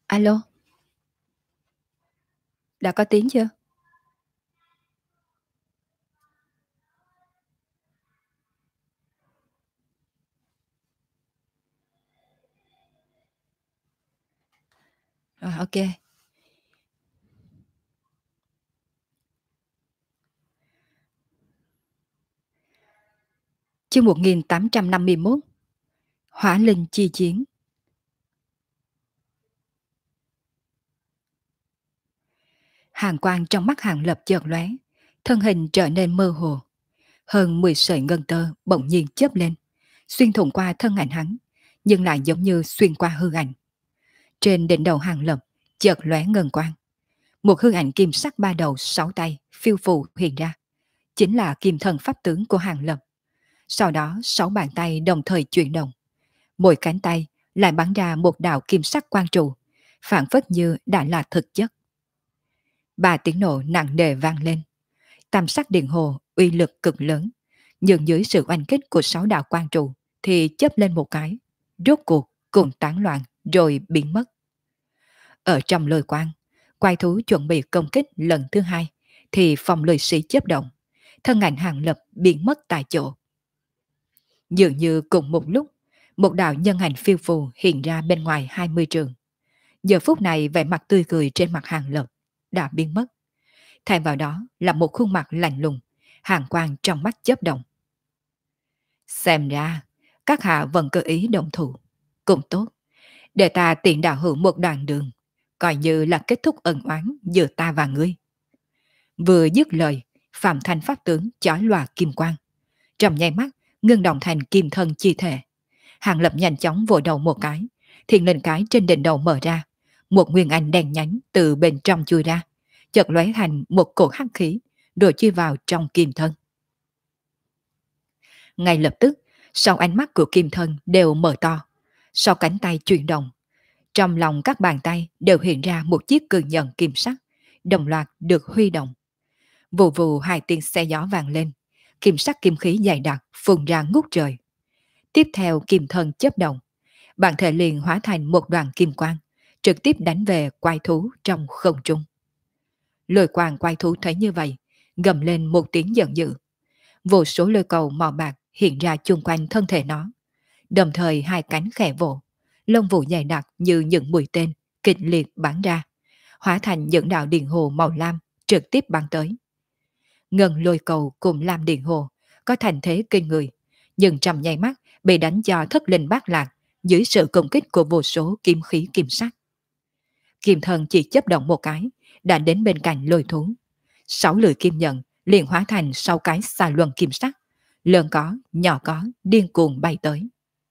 Alo, đã có tiếng chưa? Rồi, ok. Chương 1851. Hỏa linh chi chiến. Hàn quang trong mắt Hàng Lập chợt lóe, thân hình trở nên mơ hồ. Hơn 10 sợi ngân tơ bỗng nhiên chớp lên, xuyên thủng qua thân ảnh hắn, nhưng lại giống như xuyên qua hư ảnh. Trên đỉnh đầu Hàng Lập chợt lóe ngân quang. Một hư ảnh kim sắc ba đầu sáu tay phiêu phù hiện ra, chính là kim thần pháp tướng của Hàng Lập. Sau đó sáu bàn tay đồng thời chuyển động, mỗi cánh tay lại bắn ra một đạo kim sắc quang trụ, phản phất như đã là thực chất. Ba tiếng nổ nặng nề vang lên, tam sắc điện hồ uy lực cực lớn, nhưng dưới sự oanh kích của sáu đạo quang trụ thì chớp lên một cái, rốt cuộc cùng tán loạn rồi biến mất. Ở trong lôi quang, quái thú chuẩn bị công kích lần thứ hai thì phòng lười sĩ chớp động, thân ảnh Hàng Lập biến mất tại chỗ. Dường như cùng một lúc, một đạo nhân ảnh phiêu phù hiện ra bên ngoài 20 trường. Giờ phút này vẻ mặt tươi cười trên mặt Hàng Lập đã biến mất. Thay vào đó là một khuôn mặt lạnh lùng, hàn quang trong mắt chớp động. Xem ra, các hạ vẫn cơ ý động thủ. Cũng tốt, để ta tiện đạo hữu một đoạn đường, coi như là kết thúc ân oán giữa ta và ngươi. Vừa dứt lời, Phạm Thanh pháp tướng chói lòa kim quang. Trong nháy mắt, ngưng động thành kim thân chi thể. Hàng Lập nhanh chóng vội đầu một cái, thiên linh cái trên đỉnh đầu mở ra, một nguyên anh đen nhánh từ bên trong chui ra, chợt lóe thành một cột hắc khí, rồi chui vào trong kim thân. Ngay lập tức, sau ánh mắt của kim thân đều mở to, sau cánh tay chuyển động, trong lòng các bàn tay đều hiện ra một chiếc cự nhận kim sắc, đồng loạt được huy động. Vù vù hai tiếng xe gió vang lên, kim sắc kim khí dày đặc phun ra ngút trời. Tiếp theo kim thân chớp động, bản thể liền hóa thành một đoàn kim quang, trực tiếp đánh về quái thú trong không trung. Lôi quang quái thú thấy như vậy, gầm lên một tiếng giận dữ. Vô số lôi cầu màu bạc hiện ra chung quanh thân thể nó. Đồng thời hai cánh khẽ vỗ, lông vũ dày đặc như những mũi tên kịch liệt bắn ra, hóa thành những đạo điện hồ màu lam trực tiếp bắn tới. Ngân lôi cầu cùng lam điện hồ có thành thế kinh người, nhưng trong nháy mắt bị đánh cho thất linh bát lạc dưới sự công kích của vô số kim khí kim sắc. Kim thần chỉ chấp động một cái, đã đến bên cạnh lôi thú. 6 lưỡi kim nhận liền hóa thành 6 cái xà luân kim sắc, lớn có, nhỏ có, điên cuồng bay tới.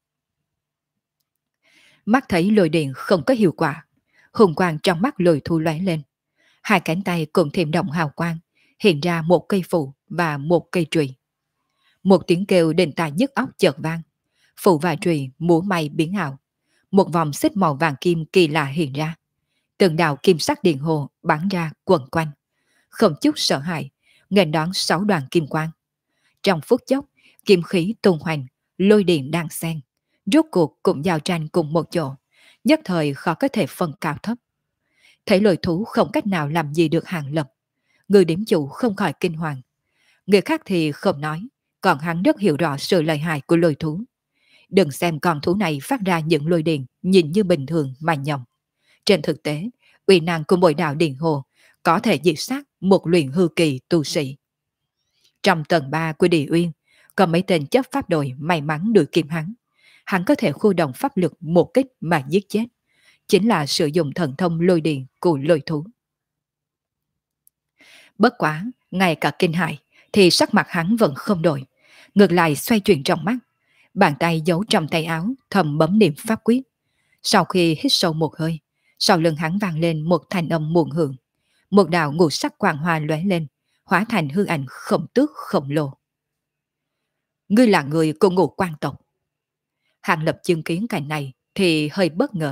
Mắt thấy lôi điện không có hiệu quả, hùng quang trong mắt lôi thú lóe lên. Hai cánh tay cùng thêm động hào quang, hiện ra một cây phụ và một cây trùy. Một tiếng kêu đền tài nhức óc chợt vang, phụ và trùy múa may biến ảo. Một vòng xích màu vàng kim kỳ lạ hiện ra. Từng đạo kim sắc điện hồ bắn ra quần quanh, không chút sợ hãi, nghênh đón 6 đoàn kim quang. Trong phút chốc, kim khí tung hoành, lôi điện đang xen, rốt cuộc cũng giao tranh cùng một chỗ, nhất thời khó có thể phân cao thấp. Thấy lôi thú không cách nào làm gì được Hàng Lập, người điểm chủ không khỏi kinh hoàng. Người khác thì không nói, còn hắn rất hiểu rõ sự lợi hại của lôi thú. Đừng xem con thú này phát ra những lôi điện nhìn như bình thường mà nhầm. Trên thực tế, uy năng của mỗi đạo điện hồ có thể diệt sát một luyện hư kỳ tu sĩ. Trong tầng 3 của địa uyên, có mấy tên chấp pháp đội may mắn đuổi kịp hắn. Hắn có thể khu động pháp lực một kích mà giết chết. Chính là sử dụng thần thông lôi điện của lôi thú. Bất quá, ngay cả kinh hại, thì sắc mặt hắn vẫn không đổi. Ngược lại xoay chuyển trong mắt. Bàn tay giấu trong tay áo, thầm bấm niệm pháp quyết. Sau khi hít sâu một hơi, sau lưng hắn vang lên một thanh âm muộn hưởng. Một đạo ngũ sắc quang hoa lóe lên, hóa thành hư ảnh khổng tước khổng lồ. Ngươi là người của Ngũ Quan tộc. Hàng Lập chứng kiến cảnh này thì hơi bất ngờ.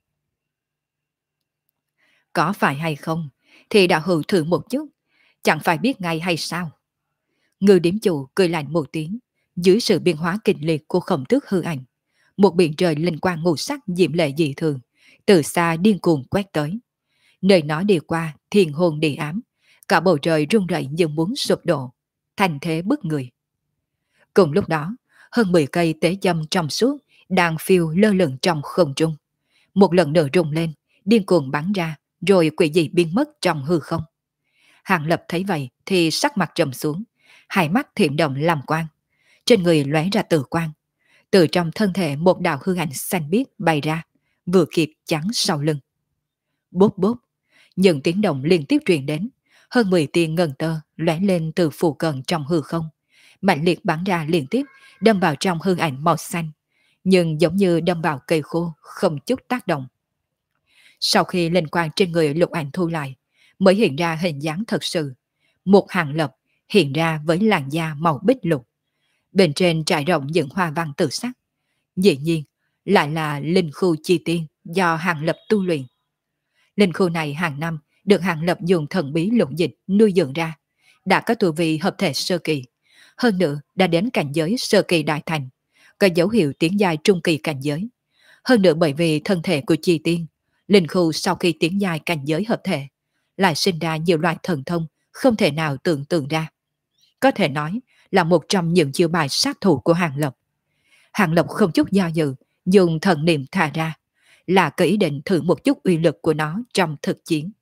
Có phải hay không thì đã hữu thử một chút, chẳng phải biết ngay hay sao. Ngư điểm chủ cười lạnh một tiếng, dưới sự biến hóa kịch liệt của khổng tước hư ảnh. Một biển trời linh quang ngũ sắc diễm lệ dị thường, từ xa điên cuồng quét tới. Nơi nó đi qua, thiên hồn địa ám, cả bầu trời rung rẩy như muốn sụp đổ, thành thế bức người. Cùng lúc đó, hơn 10 cây tế châm trong suốt đang phiêu lơ lửng trong không trung. Một lần nữa rung lên, điên cuồng bắn ra, rồi quỷ dị biến mất trong hư không. Hàng Lập thấy vậy thì sắc mặt trầm xuống, hai mắt thiểm động làm quang. Trên người lóe ra tử quang. Từ trong thân thể một đạo hư ảnh xanh biếc bay ra, vừa kịp chắn sau lưng. Bốp bốp, những tiếng động liên tiếp truyền đến. Hơn 10 tia ngân tơ lóe lên từ phù cận trong hư không. Mạnh liệt bắn ra liên tiếp, đâm vào trong hư ảnh màu xanh. Nhưng giống như đâm vào cây khô, không chút tác động. Sau khi linh quang trên người lục ảnh thu lại, mới hiện ra hình dáng thật sự. Một Hàng Lập hiện ra với làn da màu bích lục. Bên trên trải rộng những hoa văn tự sắc. Dĩ nhiên, lại là linh khu chi tiên do Hàng Lập tu luyện. Linh khu này hàng năm được Hàng Lập dùng thần bí lục dịch nuôi dưỡng ra, đã có tu vi hợp thể sơ kỳ. Hơn nữa đã đến cảnh giới sơ kỳ đại thành, có dấu hiệu tiến giai trung kỳ cảnh giới. Hơn nữa bởi vì thân thể của chi tiên, linh khu sau khi tiến giai cảnh giới hợp thể, lại sinh ra nhiều loại thần thông không thể nào tưởng tượng ra. Có thể nói là một trong những chiêu bài sát thủ của Hàng Lập. Hàng Lập không chút do dự, dùng thần niệm thả ra, là có ý định thử một chút uy lực của nó trong thực chiến.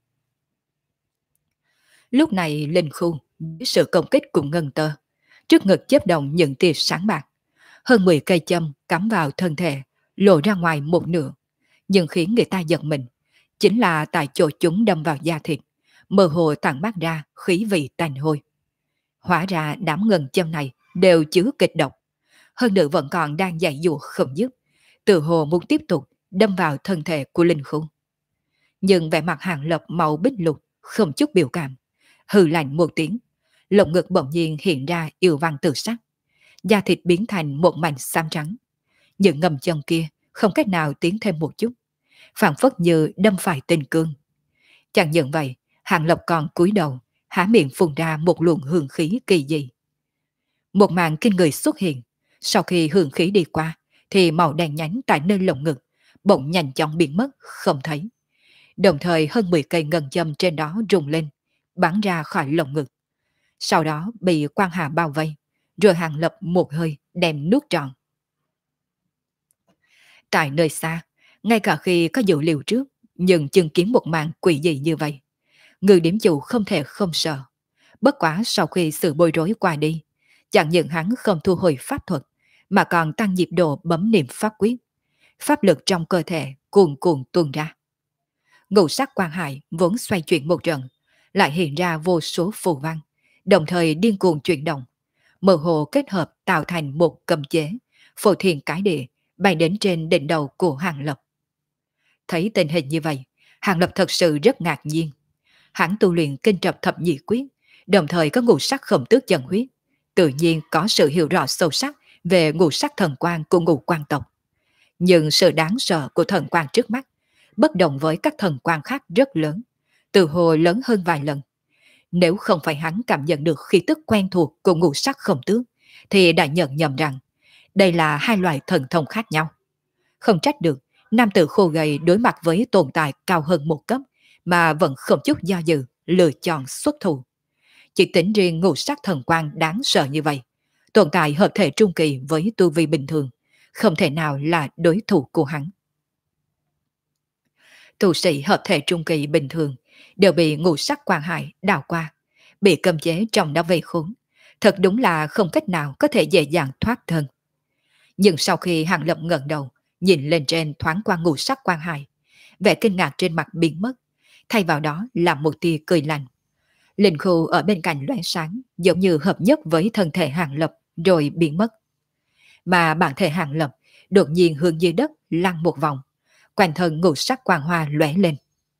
Lúc này linh khu, với sự công kích của ngân tơ, trước ngực chớp động những tia sáng bạc. Hơn 10 cây châm cắm vào thân thể, lộ ra ngoài một nửa. Nhưng khiến người ta giật mình, chính là tại chỗ chúng đâm vào da thịt, mơ hồ tản mát ra khí vị tanh hôi. Hóa ra đám ngân châm này đều chứa kịch độc. Hơn nữa vẫn còn đang dạy dụa không dứt, tự hồ muốn tiếp tục đâm vào thân thể của linh khu. Nhưng vẻ mặt Hàng Lập màu bích lục, không chút biểu cảm. Hừ lạnh một tiếng, lồng ngực bỗng nhiên hiện ra yêu văn tự sắc. Da thịt biến thành một mảnh xám trắng. Những ngầm chân kia không cách nào tiến thêm một chút, phảng phất như đâm phải tình cương. Chẳng những vậy, Hàng Lập còn cúi đầu, há miệng phun ra một luồng hương khí kỳ dị. Một màn kinh người xuất hiện. Sau khi hương khí đi qua, thì màu đen nhánh tại nơi lồng ngực bỗng nhanh chóng biến mất, không thấy. Đồng thời hơn 10 cây ngân châm trên đó rung lên, bắn ra khỏi lồng ngực. Sau đó bị quang hà bao vây, rồi Hàng Lập một hơi đem nuốt trọn. Tại nơi xa, ngay cả khi có dự liệu trước, nhưng chứng kiến một màn quỷ dị như vậy, người điểm chủ không thể không sợ. Bất quá sau khi sự bối rối qua đi, chẳng những hắn không thu hồi pháp thuật, mà còn tăng nhịp độ bấm niệm pháp quyết. Pháp lực trong cơ thể cuồn cuộn tuôn ra. Ngũ sắc quang hải vốn xoay chuyển một trận, lại hiện ra vô số phù văn, đồng thời điên cuồng chuyển động, mơ hồ kết hợp tạo thành một cầm chế, phổ thiền cái địa, bay đến trên đỉnh đầu của Hàng Lập. Thấy tình hình như vậy, Hàng Lập thật sự rất ngạc nhiên. Hắn tu luyện kinh trập thập nhị quyết, đồng thời có ngũ sắc khổng tước chân huyết, tự nhiên có sự hiểu rõ sâu sắc về ngũ sắc thần quang của ngũ quan tộc. Nhưng sự đáng sợ của thần quang trước mắt, bất đồng với các thần quang khác rất lớn, từ hồ lớn hơn vài lần. Nếu không phải hắn cảm nhận được khí tức quen thuộc của ngũ sắc khổng tước, thì đã nhận nhầm rằng đây là hai loại thần thông khác nhau. Không trách được, nam tử khô gầy đối mặt với tồn tại cao hơn một cấp, mà vẫn không chút do dự, lựa chọn xuất thủ. Chỉ tính riêng ngũ sắc thần quang đáng sợ như vậy, tồn tại hợp thể trung kỳ với tu vi bình thường, không thể nào là đối thủ của hắn. Tu sĩ hợp thể trung kỳ bình thường đều bị ngũ sắc quang hải đào qua, bị cầm chế trong đó vây khốn, thật đúng là không cách nào có thể dễ dàng thoát thân. Nhưng sau khi Hàng Lập ngẩng đầu, nhìn lên trên thoáng qua ngũ sắc quang hải, vẻ kinh ngạc trên mặt biến mất, thay vào đó là một tia cười lạnh. Linh khu ở bên cạnh loé sáng, giống như hợp nhất với thân thể Hàng Lập rồi biến mất. Mà bản thể Hàng Lập đột nhiên hướng dưới đất lăn một vòng, quanh thân ngũ sắc quang hoa lóe lên.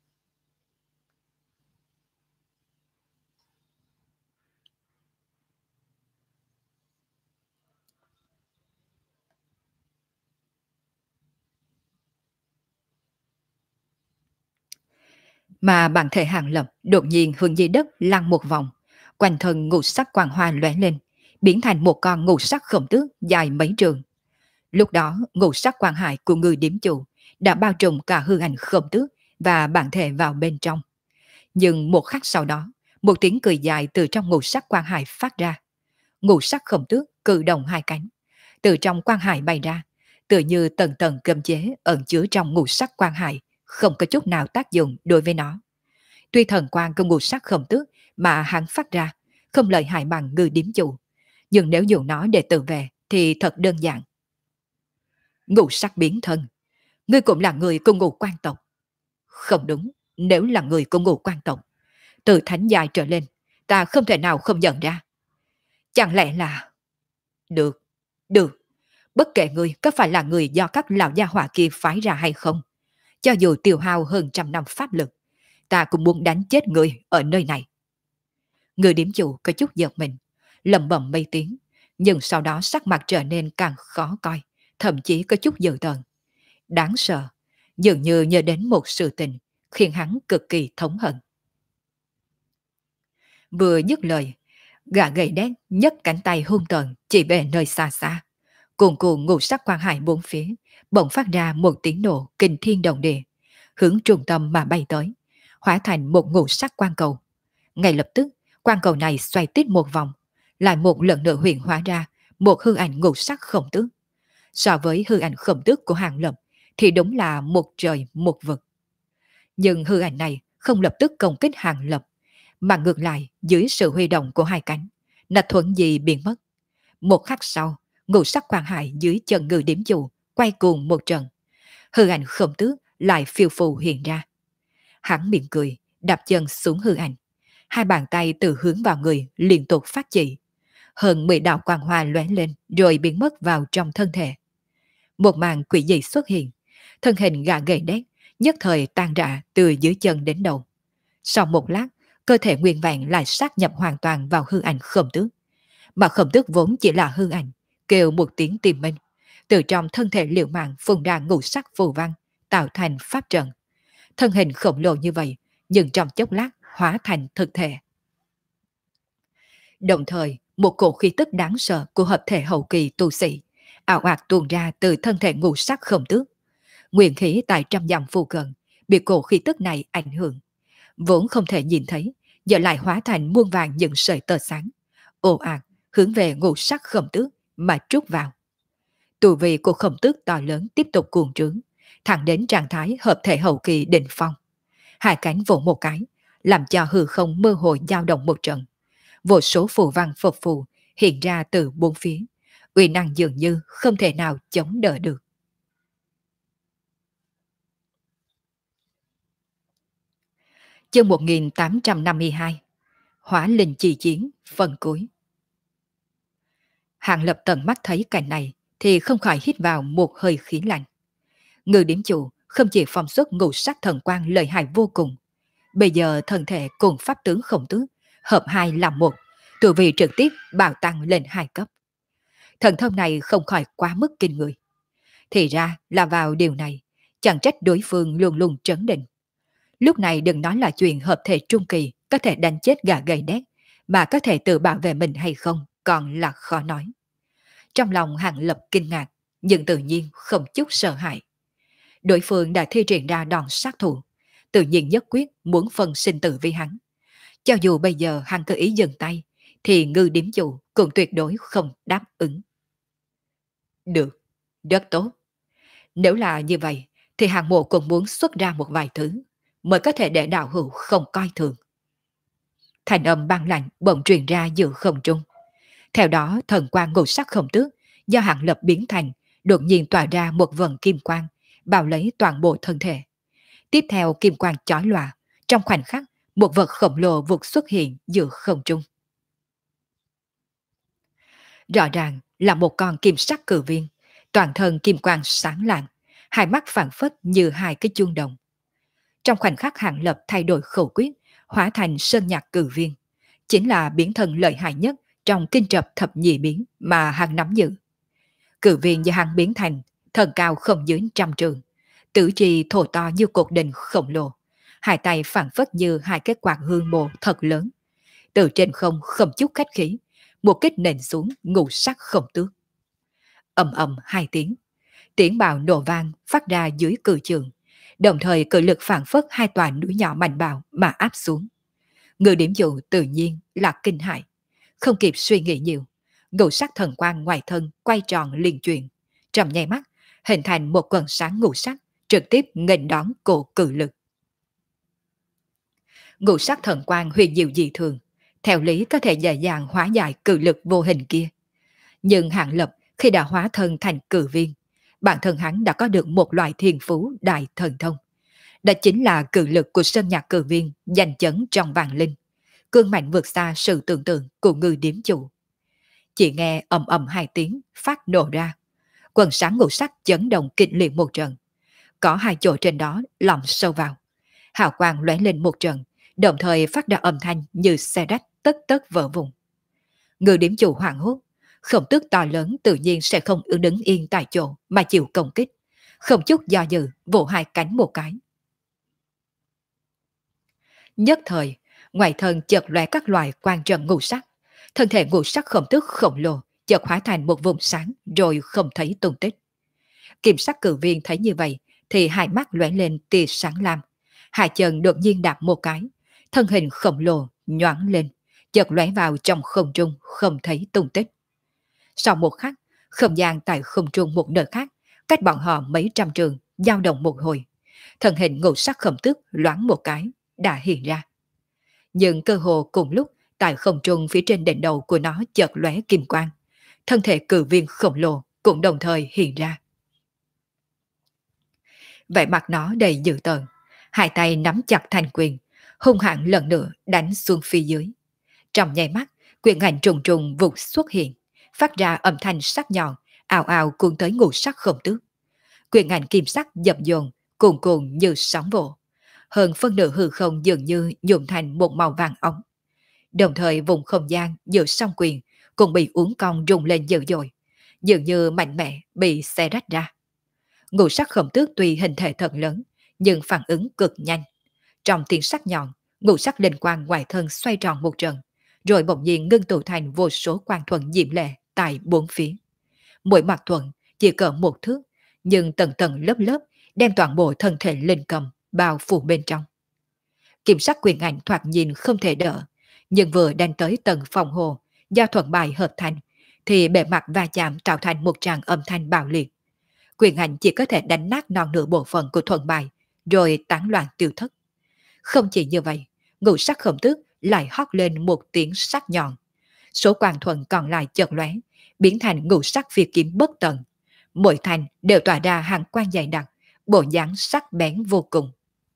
Mà bản thể Hàng Lập đột nhiên hướng dưới đất lăn một vòng, quanh thân ngũ sắc quang hoa lóe lên, biến thành một con ngũ sắc khổng tước dài mấy trường. Lúc đó ngũ sắc quang hải của người điểm chủ đã bao trùm cả hư ảnh Khổng Tước và bản thể vào bên trong. Nhưng một khắc sau đó, một tiếng cười dài từ trong ngũ sắc quan hải phát ra. Ngũ sắc Khổng Tước cử động hai cánh, từ trong quan hải bay ra, tựa như tầng tầng cấm chế ẩn chứa trong ngũ sắc quan hải, không có chút nào tác dụng đối với nó. Tuy thần quang của ngũ sắc Khổng Tước mà hắn phát ra không lợi hại bằng Ngư Điếm Chủ, nhưng nếu dùng nó để tự vệ thì thật đơn giản. Ngũ sắc biến thân, ngươi cũng là người của Ngũ Quan tộc. Không đúng, nếu là người của Ngũ Quan tộc, từ thánh giai trở lên, ta không thể nào không nhận ra. Chẳng lẽ là... Được, được, bất kể ngươi có phải là người do các lão gia hỏa kia phái ra hay không, cho dù tiêu hao hơn trăm năm pháp lực, ta cũng muốn đánh chết ngươi ở nơi này. Người điểm chủ có chút giật mình, lẩm bẩm mấy tiếng, nhưng sau đó sắc mặt trở nên càng khó coi, thậm chí có chút dữ tợn. Đáng sợ, dường như nhớ đến một sự tình, khiến hắn cực kỳ thống hận. Vừa dứt lời, gã gầy đét nhấc cánh tay hung tợn chỉ về nơi xa xa. Cuồn cuộn ngũ sắc quang hải bốn phía, bỗng phát ra một tiếng nổ kinh thiên động địa, hướng trung tâm mà bay tới, hóa thành một ngũ sắc quang cầu. Ngay lập tức, quang cầu này xoay tít một vòng, lại một lần nữa hiện hóa ra một hư ảnh ngũ sắc Khổng Tước. So với hư ảnh Khổng Tước của Hàng Lập thì đúng là một trời một vực. Nhưng hư ảnh này không lập tức công kích Hàng Lập, mà ngược lại dưới sự huy động của hai cánh, nạch thuận gì biến mất. Một khắc sau, ngũ sắc quang hải dưới chân Ngư Điểm Chủ quay cuồng một trận. Hư ảnh Khổng Tước lại phiêu phù hiện ra. Hắn mỉm cười, đạp chân xuống hư ảnh. Hai bàn tay từ hướng vào người liên tục phát chỉ. Hơn 10 đạo quang hoa lóe lên rồi biến mất vào trong thân thể. Một màn quỷ dị xuất hiện. Thân hình gã gầy đét nhất thời tan rã từ dưới chân đến đầu. Sau một lát, cơ thể nguyên vẹn lại sát nhập hoàn toàn vào hư ảnh Khổng Tước. Mà Khổng Tước vốn chỉ là hư ảnh, kêu một tiếng tìm minh. Từ trong thân thể liệu mạng phun ra ngũ sắc phù văn, tạo thành pháp trận. Thân hình khổng lồ như vậy, nhưng trong chốc lát hóa thành thực thể. Đồng thời, một cổ khí tức đáng sợ của hợp thể hậu kỳ tu sĩ ảo ạt tuôn ra từ thân thể ngũ sắc Khổng Tước. Nguyên khí tại trăm dặm phụ cận bị cổ khí tức này ảnh hưởng, vốn không thể nhìn thấy, giờ lại hóa thành muôn vàng những sợi tơ sáng, ồ ạt hướng về ngũ sắc Khổng Tước mà trút vào. Tu vi của Khổng Tước to lớn tiếp tục cuồng trướng, thẳng đến trạng thái hợp thể hậu kỳ đỉnh phong. Hai cánh vỗ một cái, làm cho hư không mơ hồ dao động một trận. Vô số phù văn phập phù hiện ra từ bốn phía, uy năng dường như không thể nào chống đỡ được. Chương 1852, Hỏa Linh Chi Chiến, phần cuối. Hàng Lập tận mắt thấy cảnh này thì không khỏi hít vào một hơi khí lạnh. Ngư Điểm Chủ không chỉ phong xuất ngũ sắc thần quang lợi hại vô cùng, bây giờ thân thể cùng pháp tướng Khổng Tước hợp hai làm một, tu vi trực tiếp bạo tăng lên 2 cấp. Thần thông này không khỏi quá mức kinh người. Thì ra là vào điều này, chẳng trách đối phương luôn luôn trấn định. Lúc này đừng nói là chuyện hợp thể trung kỳ có thể đánh chết gà gầy đét, mà có thể tự bảo vệ mình hay không còn là khó nói. Trong lòng Hàng Lập kinh ngạc, nhưng tự nhiên không chút sợ hãi. Đối phương đã thi triển ra đòn sát thủ, tự nhiên nhất quyết muốn phân sinh tử với hắn. Cho dù bây giờ hắn có ý dừng tay, thì Ngư Điếm Chủ cũng tuyệt đối không đáp ứng. Được, rất tốt. Nếu là như vậy, thì Hàng Mộ cũng muốn xuất ra một vài thứ, mới có thể để đạo hữu không coi thường. Thành âm băng lạnh bỗng truyền ra giữa không trung. Theo đó, thần quang ngũ sắc Khổng Tước do Hàng Lập biến thành, đột nhiên tỏa ra một vầng kim quang, bao lấy toàn bộ thân thể. Tiếp theo kim quang chói lòa, trong khoảnh khắc, một vật khổng lồ vụt xuất hiện giữa không trung. Rõ ràng là một con kim sắc cử viên, toàn thân kim quang sáng lạng, hai mắt phản phất như hai cái chuông đồng. Trong khoảnh khắc Hàng Lập thay đổi khẩu quyết, hóa thành sơn nhạc cử viên, chính là biến thân lợi hại nhất trong kinh trập thập nhị biến mà hắn nắm giữ. Cử viên do hắn biến thành, thần cao không dưới 100 trường, tử trì thổ to như cột đình khổng lồ, hai tay phản phất như hai cái quạt hương mồ thật lớn. Từ trên không chút khách khí, một kích nện xuống ngũ sắc Khổng Tước. Ầm ầm hai tiếng, Tiếng bào nổ vang phát ra dưới cự trường, đồng thời cự lực phản phất hai tòa núi nhỏ mạnh bạo mà áp xuống. Ngự điểm dụ tự nhiên là kinh hại, không kịp suy nghĩ nhiều, ngũ sắc thần quang ngoài thân quay tròn liền chuyển, trong nháy mắt hình thành một quần sáng ngũ sắc, trực tiếp nghênh đón cổ cự lực. Ngũ sắc thần quang huyền diệu dị thường, theo lý có thể dễ dàng hóa giải cự lực vô hình kia. Nhưng Hạng Lập khi đã hóa thân thành cự viên, bản thân hắn đã có được một loại thiên phú đại thần thông. Đó chính là cự lực của sơn nhạc cự viên giành chấn trong vạn linh, cương mạnh vượt xa sự tưởng tượng của ngư điếm chủ. Chỉ nghe ầm ầm hai tiếng phát nổ ra, quần sáng ngũ sắc chấn động kịch liệt một trận, có hai chỗ trên đó lỏng sâu vào, hào quang lóe lên một trận, đồng thời phát ra âm thanh như xe rách tất tất vỡ vụn. Ngư điểm chủ hoảng hốt, khổng tước to lớn tự nhiên sẽ không đứng yên tại chỗ mà chịu công kích, không chút do dự vỗ hai cánh một cái. Nhất thời, ngoài thân chợt lóe các loại quang trận ngũ sắc, thân thể ngũ sắc khổng tước khổng lồ chợt hóa thành một vùng sáng rồi không thấy tung tích. Kim sắc cử viên thấy như vậy thì hai mắt lóe lên tia sáng lam, hai chân đột nhiên đạp một cái, thân hình khổng lồ nhoáng lên, chợt lóe vào trong không trung không thấy tung tích. Sau một khắc, không gian tại không trung một nơi khác, cách bọn họ mấy trăm trường, dao động một hồi, thân hình ngũ sắc khổng tước loáng một cái đã hiện ra. Nhưng cơ hồ cùng lúc, tại không trung phía trên đỉnh đầu của nó chợt lóe kim quang, thân thể cử viên khổng lồ cũng đồng thời hiện ra. Vẻ mặt nó đầy dữ tợn, hai tay nắm chặt thành quyền, hung hãn lần nữa đánh xuống phía dưới. Trong nháy mắt, quyền ảnh trùng trùng vụt xuất hiện, phát ra âm thanh sắc nhọn, ào ào cuốn tới ngũ sắc khổng tước. Quyền ảnh kim sắc dập dồn, cuồn cuộn như sóng vỗ. Hơn phân nửa hư không dường như nhuộm thành một màu vàng ống. Đồng thời vùng không gian giữa song quyền cũng bị uốn cong rung lên dữ dội, dường như mạnh mẽ bị xé rách ra. Ngũ sắc khổng tước tuy hình thể thật lớn, nhưng phản ứng cực nhanh. Trong tiếng sắc nhọn, ngũ sắc linh quang ngoài thân xoay tròn một trận, rồi bỗng nhiên ngưng tụ thành vô số quang thuận diễm lệ tại bốn phía. Mỗi mặt thuận chỉ cỡ một thước, nhưng tầng tầng lớp lớp đem toàn bộ thân thể linh cầm bao phủ bên trong. Kiểm sắc quyền ảnh thoạt nhìn không thể đỡ, nhưng vừa đang tới tầng phòng hồ, do thuận bài hợp thành, thì bề mặt va chạm tạo thành một tràng âm thanh bạo liệt. Quyền ảnh chỉ có thể đánh nát non nửa bộ phận của thuận bài, rồi tán loạn tiêu thất. Không chỉ như vậy, ngũ sắc khổng tước lại hót lên một tiếng sắc nhọn. Số quang thuận còn lại chợt lóe, biến thành ngũ sắc phi kiếm bất tận. Mỗi thành đều tỏa ra hàng quang dày đặc, bộ dáng sắc bén vô cùng.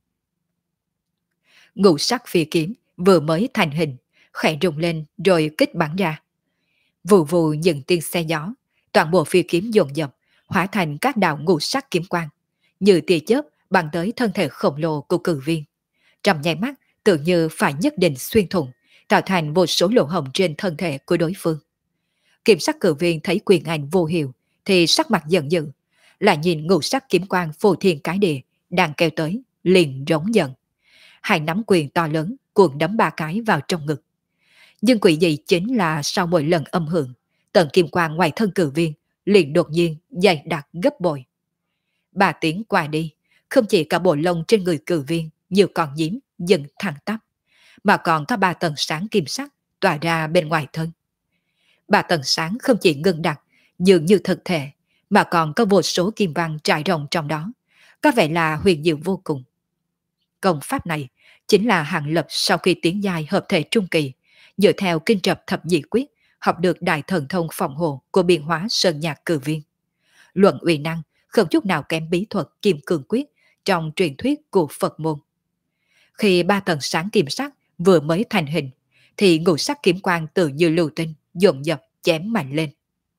Ngũ sắc phi kiếm vừa mới thành hình, khẽ rung lên rồi kích bắn ra. Vù vù những tiếng xe gió, toàn bộ phi kiếm dồn dập, hóa thành các đạo ngũ sắc kiếm quang, như tia chớp bắn tới thân thể khổng lồ của cử viên. Trong nháy mắt, tự như phải nhất định xuyên thủng, tạo thành một số lỗ hổng trên thân thể của đối phương. Kiểm sắc cử viên thấy quyền ảnh vô hiệu, thì sắc mặt giận dữ, lại nhìn ngũ sắc kiếm quang phù thiên cái địa đang kêu tới, liền rống giận. Hai nắm quyền to lớn cuồng đấm ba cái vào trong ngực. Nhưng quỷ dị chính là sau mỗi lần âm hưởng, tận kim quang ngoài thân cử viên liền đột nhiên dày đặc gấp bội. 3 tiếng qua đi, không chỉ cả bộ lông trên người cử viên nhiều con nhím dần thẳng tắp, mà còn có 3 tầng sáng kim sắc tỏa ra bên ngoài thân. 3 tầng sáng không chỉ ngưng đặc dường như thực thể, mà còn có vô số kim văn trải rộng trong đó, có vẻ là huyền diệu vô cùng. Công pháp này chính là Hàng Lập sau khi tiến giai hợp thể trung kỳ, dựa theo kinh trập thập nhị quyết, học được đại thần thông phòng hộ của biên hóa sơn nhạc cử viên. Luận uy năng không chút nào kém bí thuật kim cương quyết trong truyền thuyết của Phật môn. Khi 3 tầng sáng kim sắc vừa mới thành hình, thì ngũ sắc kiếm quang tự như lưu tinh dồn dập chém mạnh lên.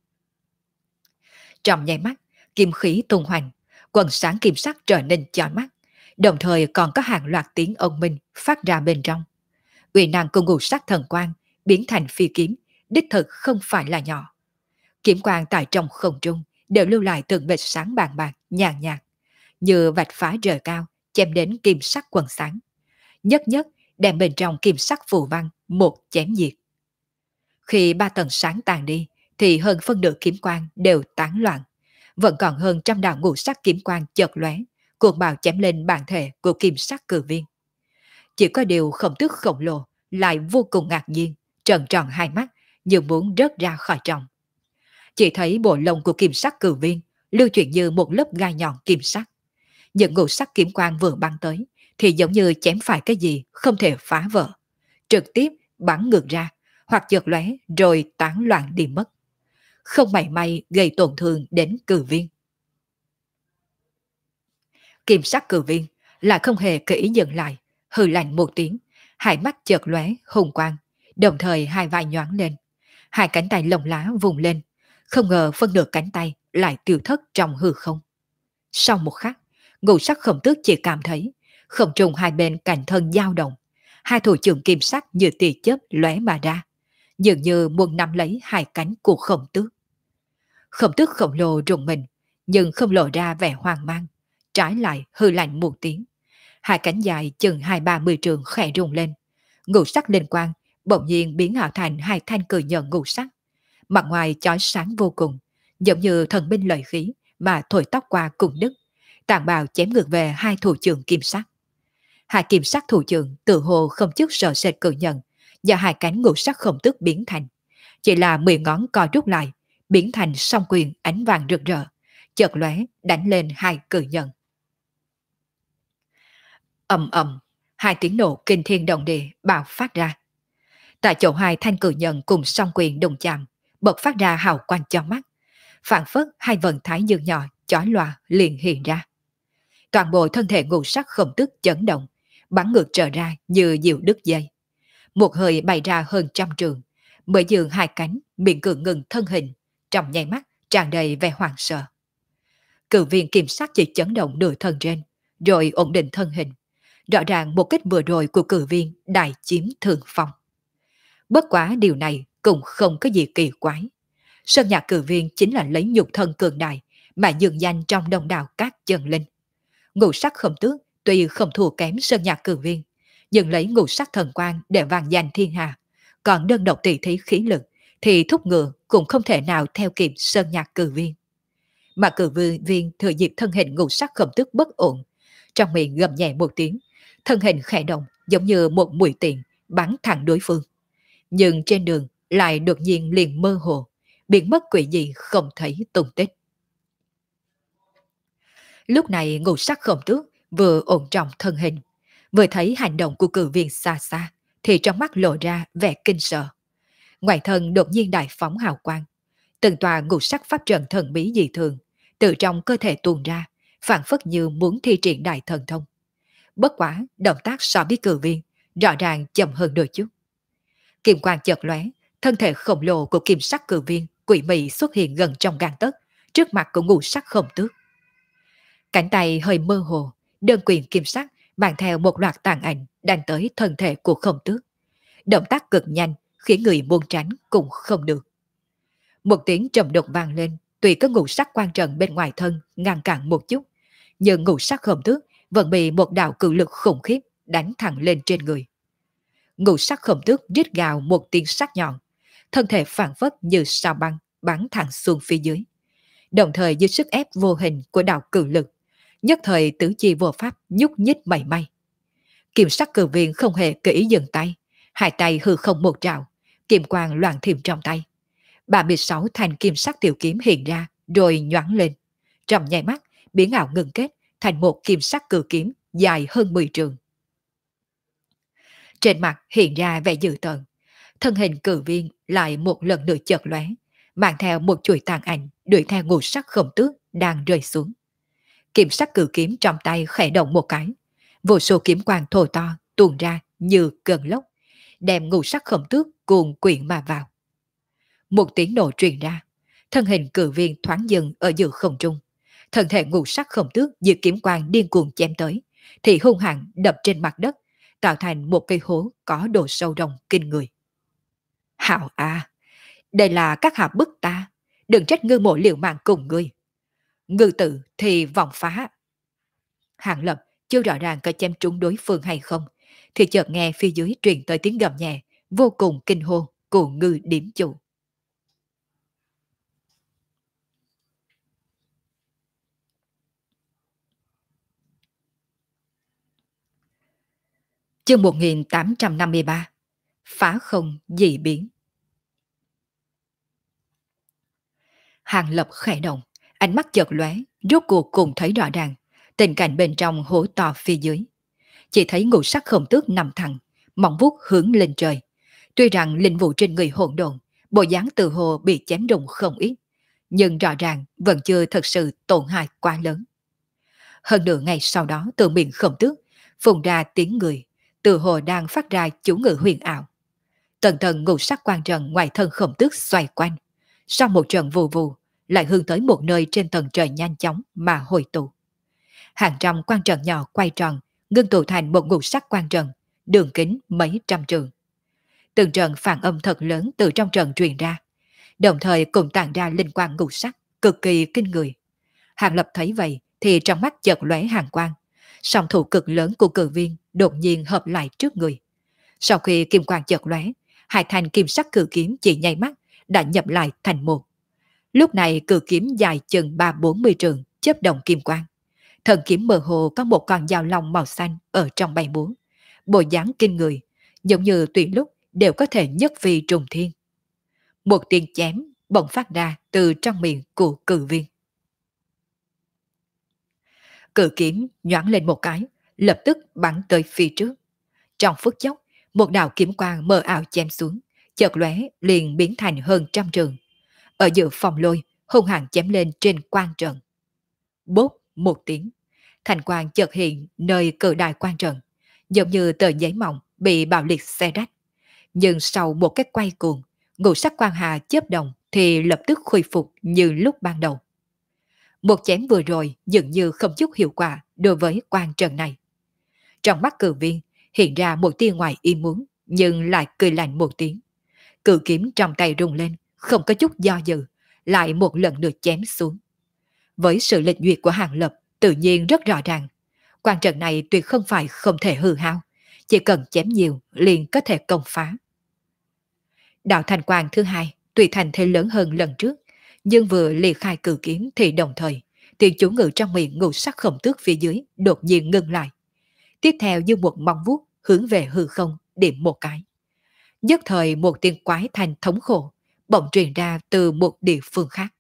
Trong nháy mắt, kim khí tung hoành, quần sáng kim sắc trở nên chói mắt, đồng thời còn có hàng loạt tiếng ông minh phát ra bên trong. Uy năng của ngũ sắc thần quang biến thành phi kiếm, đích thực không phải là nhỏ. Kiếm quang tại trong không trung đều lưu lại từng vệt sáng bàn bạc, nhàn nhạt, như vạch phá trời cao, chém đến kim sắc quần sáng. Nhất nhất đem bên trong kim sắc phù văn một chém diệt. Khi 3 tầng sáng tàn đi, thì hơn phân nửa kiếm quang đều tán loạn, Vẫn còn hơn trăm đạo ngũ sắc kiếm quang chợt lóe, cuồng bạo chém lên bản thể của kim sắc cử viên. Chỉ có điều Khổng Tước khổng lồ lại vô cùng ngạc nhiên, trợn tròn hai mắt như muốn rớt ra khỏi trong. Chỉ thấy bộ lông của kim sắc cử viên lưu chuyển như một lớp gai nhọn kim sắc. Những ngũ sắc kiếm quang vừa bắn tới thì giống như chém phải cái gì không thể phá vỡ, trực tiếp bắn ngược ra hoặc chợt lóe rồi tán loạn đi mất, không mảy may gây tổn thương đến cử viên. Kim sắc cử viên lại không hề kỹ dừng lại, hừ lạnh một tiếng, hai mắt chợt lóe hùng quang, đồng thời hai vai nhoáng lên, hai cánh tay lồng lá vùng lên, không ngờ phân nửa cánh tay lại tiêu thất trong hư không. Sau một khắc, ngũ sắc Khổng Tước chỉ cảm thấy không trung hai bên cạnh thân dao động, hai thủ trưởng kim sắc như tia chớp lóe mà ra, dường như muốn nắm lấy hai cánh của Khổng Tước. Khổng Tước khổng lồ rùng mình, nhưng không lộ ra vẻ hoang mang, trái lại hư lạnh một tiếng. Hai cánh dài chừng 2-30 trường khẽ rung lên, ngũ sắc linh quang bỗng nhiên biến ảo thành hai thanh cử nhọn ngũ sắc, mặt ngoài chói sáng vô cùng, giống như thần binh lợi khí mà thổi tóc qua cùng đứt, tàn bạo chém ngược về hai thủ trưởng kim sắc. Hai kim sắc thủ trưởng tự hồ không chút sợ sệt cự nhận, và hai cánh ngũ sắc Khổng Tước biến thành, chỉ là 10 ngón co rút lại, biến thành song quyền ánh vàng rực rỡ, chợt lóe đánh lên hai cự nhận. Ầm ầm, hai tiếng nổ kinh thiên động địa bạo phát ra. Tại chỗ hai thanh cự nhận cùng song quyền đụng chạm, bật phát ra hào quang chói mắt, phản phất hai vần thái dương nhỏ chói lòa liền hiện ra. Toàn bộ thân thể ngũ sắc Khổng Tước chấn động, bắn ngược trở ra như diều đứt dây. Một hơi bay ra hơn trăm trường, mới dường hai cánh miệng cường ngừng thân hình, trong nháy mắt tràn đầy vẻ hoảng sợ. Cự viên kiểm sát chỉ chấn động nửa thân trên, rồi ổn định thân hình. Rõ ràng một kích vừa rồi của cự viên đại chiếm thượng phong. Bất quá điều này cũng không có gì kỳ quái. Sơn Nhạc cự viên chính là lấy nhục thân cường đại mà dường danh trong đông đảo các chân linh. Ngũ sắc Khổng Tước tuy không thua kém Sơn Nhạc cự viên, nhưng lấy ngũ sắc thần quang để vang danh thiên hạ, còn đơn độc tỷ thí khí lực thì thúc ngựa cũng không thể nào theo kịp Sơn Nhạc cự viên. Mà cự viên thừa dịp thân hình ngũ sắc Khổng Tước bất ổn, trong miệng gầm nhẹ một tiếng, thân hình khẽ động giống như một mũi tên bắn thẳng đối phương. Nhưng trên đường lại đột nhiên liền mơ hồ, biến mất quỷ dị không thấy tung tích. Lúc này ngũ sắc Khổng Tước vừa ổn trọng thân hình, vừa thấy hành động của cự viên xa xa, thì trong mắt lộ ra vẻ kinh sợ. Ngoài thân đột nhiên đại phóng hào quang, từng tòa ngũ sắc pháp trận thần bí dị thường từ trong cơ thể tuôn ra, phản phất như muốn thi triển đại thần thông. Bất quá động tác so với cự viên rõ ràng chậm hơn đôi chút. Kim quang chợt lóe, thân thể khổng lồ của kim sắc cự viên quỷ mị xuất hiện gần trong gang tấc, trước mặt của ngũ sắc Khổng Tước. Cánh tay hơi mơ hồ, đơn quyền kim sắc mang theo một loạt tàn ảnh đang tới thân thể của Khổng Tước. Động tác cực nhanh khiến người muốn tránh cũng không được. Một tiếng trầm đục vang lên, tuy có ngũ sắc quan trận bên ngoài thân ngăn cản một chút, nhưng ngũ sắc Khổng Tước vẫn bị một đạo cự lực khủng khiếp đánh thẳng lên trên người. Ngũ sắc Khổng Tước rít gào một tiếng sắc nhọn, thân thể phản phất như sao băng bắn thẳng xuống phía dưới. Đồng thời dưới sức ép vô hình của đạo cự lực, nhất thời tứ chi vô pháp nhúc nhích mảy may. Kim sắc cự viên không hề kỹ dừng tay, hai tay hư không một trào, kim quang loạn thiểm trong tay. 36 thanh kim sắc tiểu kiếm hiện ra rồi nhoáng lên, trong nháy mắt biến ảo ngừng kết thành một kim sắc cự kiếm dài hơn 10 trường. Trên mặt hiện ra vẻ dữ tợn, thân hình cự viên lại một lần nữa chợt lóe, mang theo một chuỗi tàn ảnh đuổi theo ngũ sắc Khổng Tước đang rơi xuống. Kim sắc cự kiếm trong tay khẽ động một cái, vô số kiếm quang thô to tuôn ra như cơn lốc, đem ngũ sắc Khổng Tước cuồn quyện mà vào. Một tiếng nổ truyền ra, thân hình cự viên thoáng dừng ở giữa không trung, thân thể ngũ sắc Khổng Tước như kiếm quang điên cuồng chém tới, thì hung hăng đập trên mặt đất, tạo thành một cây hố có độ sâu rộng kinh người. Hạo à, đây là các hạ bức ta, đừng trách ngư mộ liều mạng cùng ngươi. Ngư tự thì vòng phá. Hạng Lập chưa rõ ràng có chém trúng đối phương hay không, thì chợt nghe phía dưới truyền tới tiếng gầm nhẹ, vô cùng kinh hô của ngư điểm chủ. Chương 1853. Phá không dị biến. Hàng Lập khẽ động, ánh mắt chợt lóe, rốt cuộc cùng thấy rõ ràng tình cảnh bên trong hố to phía dưới. Chỉ thấy ngũ sắc khổng tước nằm thẳng, móng vuốt hướng lên trời. Tuy rằng linh vụ trên người hỗn độn, bộ dáng từ hồ bị chém rụng không ít, nhưng rõ ràng vẫn chưa thật sự tổn hại quá lớn. Hơn nửa ngày sau đó, từ miệng khổng tước phun ra tiếng người, từ hồ đang phát ra chú ngữ huyền ảo. Tần tần ngũ sắc quan trần ngoài thân khổng tước xoay quanh, sau một trận vù vù lại hướng tới một nơi trên tầng trời nhanh chóng mà hồi tụ. Hàng trăm quan trần nhỏ quay tròn, ngưng tụ thành một ngũ sắc quan trần, đường kính mấy trăm trường. Từng trận phản âm thật lớn từ trong trận truyền ra, đồng thời cùng tản ra linh quang ngũ sắc, cực kỳ kinh người. Hàng Lập thấy vậy thì trong mắt chợt lóe hàn quang, song thủ cực lớn của cử viên đột nhiên hợp lại trước người. Sau khi kim quang chợt lóe, hai thanh kim sắc cử kiếm chỉ nháy mắt đã nhập lại thành một. Lúc này cử kiếm dài chừng 3-40 trường, chớp động kim quang. Thần kiếm mơ hồ có một con dao long màu xanh ở trong bay múa, bộ dáng kinh người, giống như tùy lúc đều có thể nhất phi trùng thiên. Một tiếng chém bỗng phát ra từ trong miệng của cử viên. Cử kiếm nhoáng lên một cái, lập tức bắn tới phía trước. Trong phút chốc, một đạo kiếm quang mờ ảo chém xuống, chợt lóe liền biến thành hơn trăm trường. Ở giữa phòng lôi, hung hăng chém lên trên quan trận. Bốp một tiếng, thành quang chợt hiện nơi cự đại quan trận, giống như tờ giấy mỏng bị bạo liệt xé rách. Nhưng sau một cái quay cuồng, ngũ sắc quang hà chớp động thì lập tức khôi phục như lúc ban đầu. Một chém vừa rồi dường như không chút hiệu quả đối với quan trận này. Trong mắt cử viên hiện ra một tia ngoài ý muốn, nhưng lại cười lạnh một tiếng. Cự kiếm trong tay rung lên, không có chút do dự, lại một lần nữa chém xuống. Với sự lịch duyệt của Hàng Lập tự nhiên rất rõ ràng, quan trận này tuyệt không phải không thể hư hao, chỉ cần chém nhiều liền có thể công phá. Đạo thành quang thứ hai tuy thành thế lớn hơn lần trước, nhưng vừa ly khai cử kiếm thì đồng thời tiếng chú ngự trong miệng ngũ sắc khổng tước phía dưới đột nhiên ngưng lại. Tiếp theo như một mong vuốt hướng về hư không điểm một cái. Nhất thời một tiếng quái thanh thống khổ bỗng truyền ra từ một địa phương khác.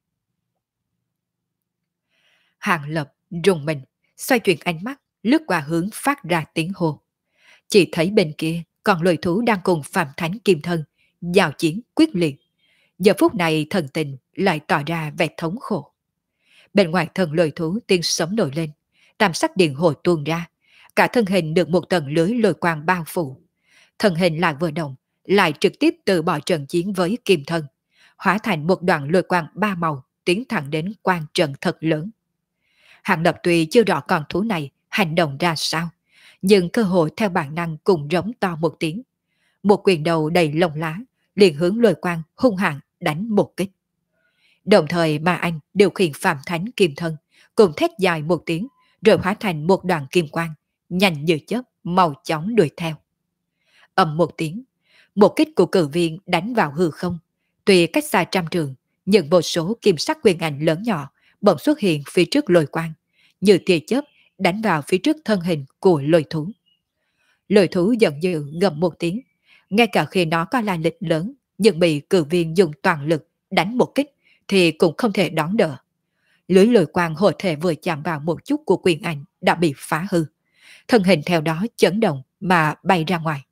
Hàng Lập rùng mình, xoay chuyển ánh mắt, lướt qua hướng phát ra tiếng hô. Chỉ thấy bên kia còn lôi thú đang cùng Phạm Thánh Kim Thân giao chiến quyết liệt. Giờ phút này thần tình lại tỏ ra vẻ thống khổ. Bên ngoài thân lôi thú tiên sấm nổi lên, tam sắc điện hồi tuôn ra, cả thân hình được một tầng lưới lôi quang bao phủ. Thân hình lại vừa động, lại trực tiếp từ bỏ trận chiến với Kim Thân, hóa thành một đoạn lôi quang ba màu tiến thẳng đến quan trận thật lớn. Hàng Lập tuy chưa rõ con thú này hành động ra sao, nhưng cơ hội theo bản năng cùng rống to một tiếng. Một quyền đầu đầy lông lá, liền hướng lôi quang hung hãn đánh một kích. Đồng thời Ma Anh điều khiển Phạm Thánh Kim Thân, cùng thét dài một tiếng, rồi hóa thành một đoàn kim quang, nhanh như chớp, màu chóng đuổi theo. Ầm một tiếng, một kích của cử viên đánh vào hư không. Tuy cách xa trăm trường, nhưng một số kim sắc quyền ảnh lớn nhỏ bỗng xuất hiện phía trước lôi quang, như tia chớp đánh vào phía trước thân hình của lôi thú. Lôi thú giận dữ gầm một tiếng, ngay cả khi nó có lai lịch lớn, nhưng bị cử viên dùng toàn lực đánh một kích thì cũng không thể đón đỡ. Lưới lôi quang hộ thể vừa chạm vào một chút của quyền ảnh đã bị phá hư, thân hình theo đó chấn động mà bay ra ngoài.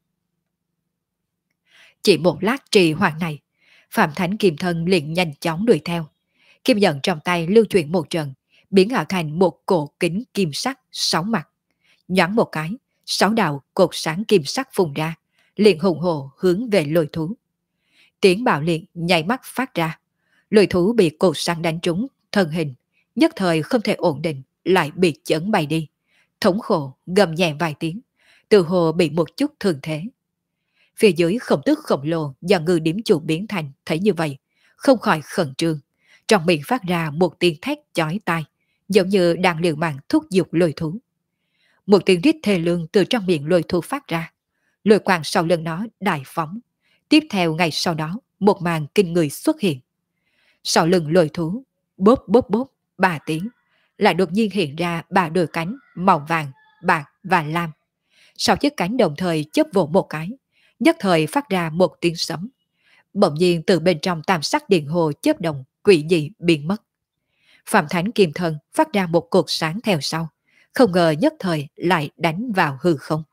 Chỉ một lát trì hoãn này, Phạm Thánh Kim Thân liền nhanh chóng đuổi theo. Kim nhận trong tay lưu chuyển một trận, biến ảo thành một cổ kính kim sắc 6 mặt. Nhoáng một cái, 6 đạo cột sáng kim sắc phun ra, liền hùng hồ hướng về lôi thú. Tiếng bạo liệt nháy mắt phát ra. Lôi thú bị cột sáng đánh trúng, thân hình, nhất thời không thể ổn định, lại bị chấn bay đi. Thống khổ gầm nhẹ vài tiếng, từ hồ bị một chút thương thế. Phía dưới khổng tước khổng lồ do ngư điểm chủ biến thành thấy như vậy, không khỏi khẩn trương. Trong miệng phát ra một tiếng thét chói tai, giống như đang liều mạng thúc giục lôi thú. Một tiếng rít thê lương từ trong miệng lôi thú phát ra. Lôi quang sau lưng nó đại phóng. Tiếp theo ngay sau đó, một màn kinh người xuất hiện. Sau lưng lôi thú, bốp bốp bốp, 3 tiếng, lại đột nhiên hiện ra 3 đôi cánh màu vàng, bạc và lam. sau chiếc cánh đồng thời chớp vỗ một cái, nhất thời phát ra một tiếng sấm. Bỗng nhiên từ bên trong tam sắc điện hồ chớp động, quỷ dị biến mất. Phạm Thánh Kim Thân phát ra một cột sáng theo sau, không ngờ nhất thời lại đánh vào hư không.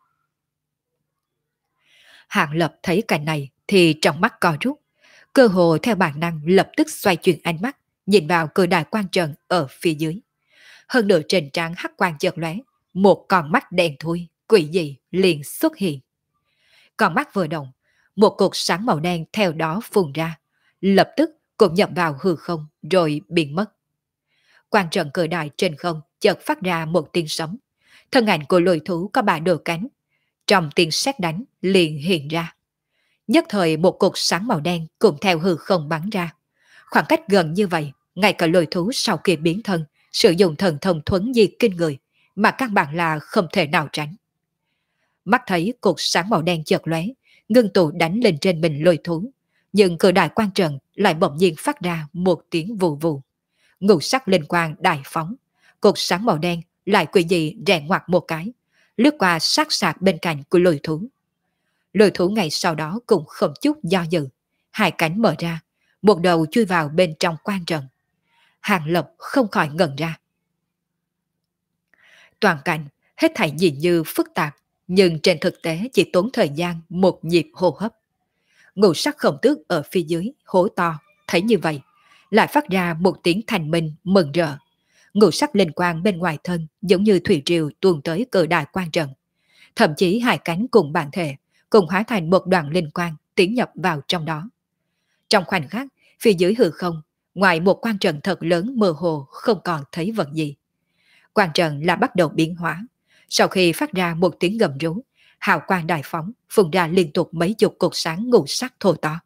Hạng Lập thấy cảnh này thì trong mắt co rút, cơ hồ theo bản năng lập tức xoay chuyển ánh mắt, nhìn vào cửa đài quan trần ở phía dưới. Hơn nữa trên trán hắc quang chợt lóe, một con mắt đen thui, quỷ dị liền xuất hiện. Con mắt vừa động, một cột sáng màu đen theo đó phun ra, lập tức cũng nhập vào hư không rồi biến mất. Quan trận cửa đài trên không chợt phát ra một tiếng sấm, thân ảnh của lôi thú có ba đôi cánh, trong tiếng sét đánh liền hiện ra. Nhất thời một cột sáng màu đen cùng theo hư không bắn ra. Khoảng cách gần như vậy, ngay cả lôi thú sau khi biến thân, sử dụng thần thông thuấn di kinh người, mà căn bản là không thể nào tránh. Mắt thấy cột sáng màu đen chợt lóe, ngưng tụ đánh lên trên mình lôi thú, nhưng cửa đại quan trận lại bỗng nhiên phát ra một tiếng vù vù. Ngũ sắc linh quang đại phóng, cột sáng màu đen lại quỷ dị rẽ ngoặt một cái, lướt qua sát sạc bên cạnh của lôi thú. Lôi thú ngày sau đó cũng không chút do dự, hai cánh mở ra, một đầu chui vào bên trong quan trận. Hàng Lập không khỏi ngẩn ra. Toàn cảnh hết thảy nhìn như phức tạp, nhưng trên thực tế chỉ tốn thời gian một nhịp hô hấp. Ngũ sắc khổng tước ở phía dưới hố to, thấy như vậy, lại phát ra một tiếng thành minh mừng rỡ. Ngũ sắc linh quang bên ngoài thân giống như thủy triều tuôn tới cự đại quan trận. Thậm chí hai cánh cùng bản thể, cùng hóa thành một đoàn linh quang tiến nhập vào trong đó. Trong khoảnh khắc, phía dưới hư không, ngoài một quan trận thật lớn mơ hồ không còn thấy vật gì. Quan trận là bắt đầu biến hóa. Sau khi phát ra một tiếng gầm rú, hào quang đại phóng, phun ra liên tục mấy chục cột sáng ngũ sắc thô to.